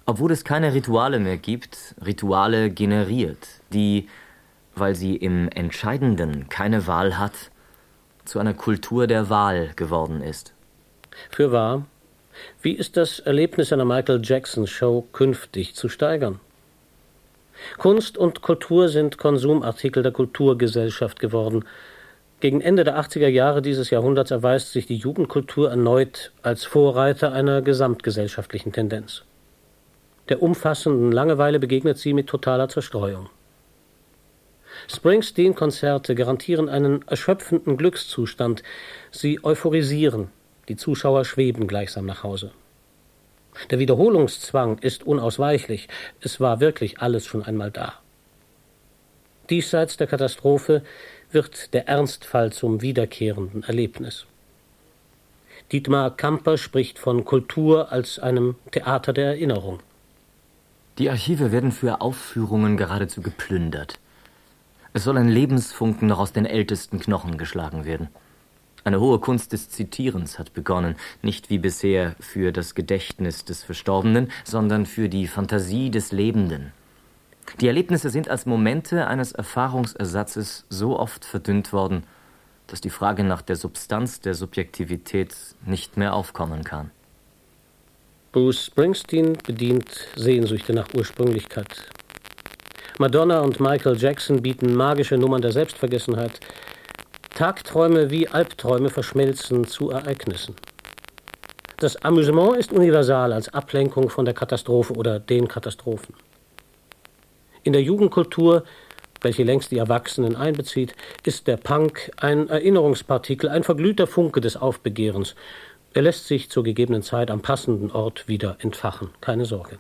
Obwohl es keine Rituale mehr gibt, Rituale generiert, die, weil sie im Entscheidenden keine Wahl hat, zu einer Kultur der Wahl geworden ist. Fürwahr, wie ist das Erlebnis einer Michael Jackson Show künftig zu steigern? Kunst und Kultur sind Konsumartikel der Kulturgesellschaft geworden. Gegen Ende der achtziger Jahre dieses Jahrhunderts erweist sich die Jugendkultur erneut als Vorreiter einer gesamtgesellschaftlichen Tendenz. Der umfassenden Langeweile begegnet sie mit totaler Zerstreuung. Springsteen-Konzerte garantieren einen erschöpfenden Glückszustand. Sie euphorisieren, die Zuschauer schweben gleichsam nach Hause. Der Wiederholungszwang ist unausweichlich. Es war wirklich alles schon einmal da. Diesseits der Katastrophe wird der Ernstfall zum wiederkehrenden Erlebnis. Dietmar Kamper spricht von Kultur als einem Theater der Erinnerung. Die Archive werden für Aufführungen geradezu geplündert. Es soll ein Lebensfunken noch aus den ältesten Knochen geschlagen werden. Eine hohe Kunst des Zitierens hat begonnen, nicht wie bisher für das Gedächtnis des Verstorbenen, sondern für die Fantasie des Lebenden. Die Erlebnisse sind als Momente eines Erfahrungsersatzes so oft verdünnt worden, dass die Frage nach der Substanz der Subjektivität nicht mehr aufkommen kann. Bruce Springsteen bedient Sehnsüchte nach Ursprünglichkeit. Madonna und Michael Jackson bieten magische Nummern der Selbstvergessenheit. Tagträume wie Albträume verschmelzen zu Ereignissen. Das Amüsement ist universal als Ablenkung von der Katastrophe oder den Katastrophen. In der Jugendkultur, welche längst die Erwachsenen einbezieht, ist der Punk ein Erinnerungspartikel, ein verglühter Funke des Aufbegehrens. Er lässt sich zur gegebenen Zeit am passenden Ort wieder entfachen, keine Sorge.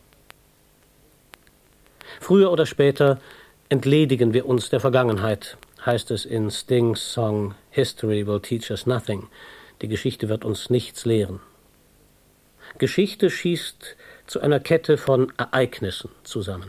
Früher oder später entledigen wir uns der Vergangenheit, heißt es in Stings Song History Will Teach Us Nothing. Die Geschichte wird uns nichts lehren. Geschichte schießt zu einer Kette von Ereignissen zusammen.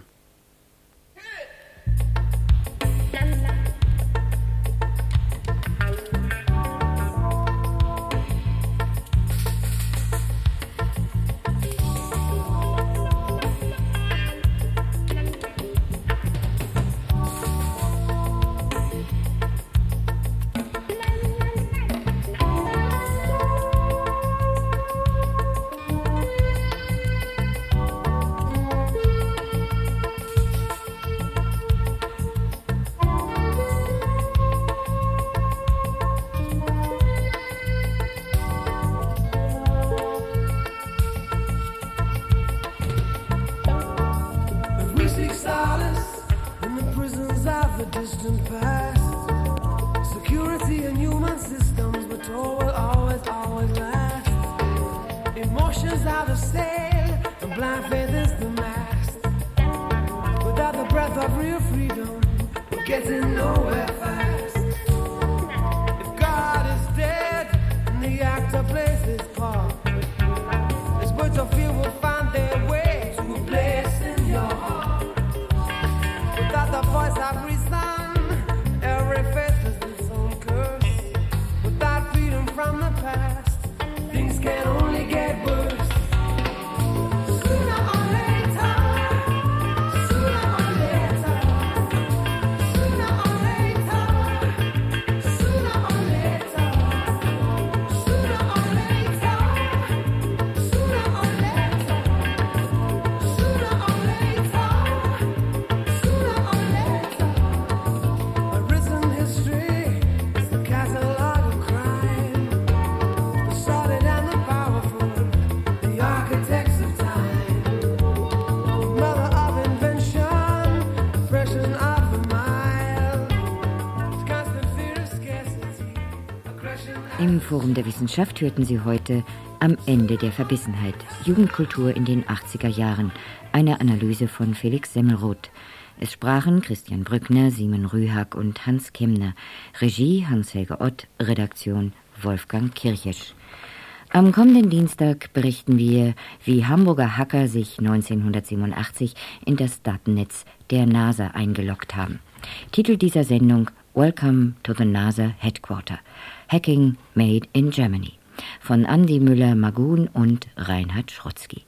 Im Forum der Wissenschaft hörten Sie heute Am Ende der Verbissenheit. Jugendkultur in den achtziger Jahren. Eine Analyse von Felix Semmelroth. Es sprachen Christian Brückner, Simon Rühag und Hans Kemner. Regie Hans-Helge Ott, Redaktion Wolfgang Kirchesch. Am kommenden Dienstag berichten wir, wie Hamburger Hacker sich neunzehnhundertsiebenundachtzig in das Datennetz der NASA eingeloggt haben. Titel dieser Sendung: Welcome to the NASA Headquarter. Hacking made in Germany. Von Andi Müller-Magun und Reinhard Schrotzky.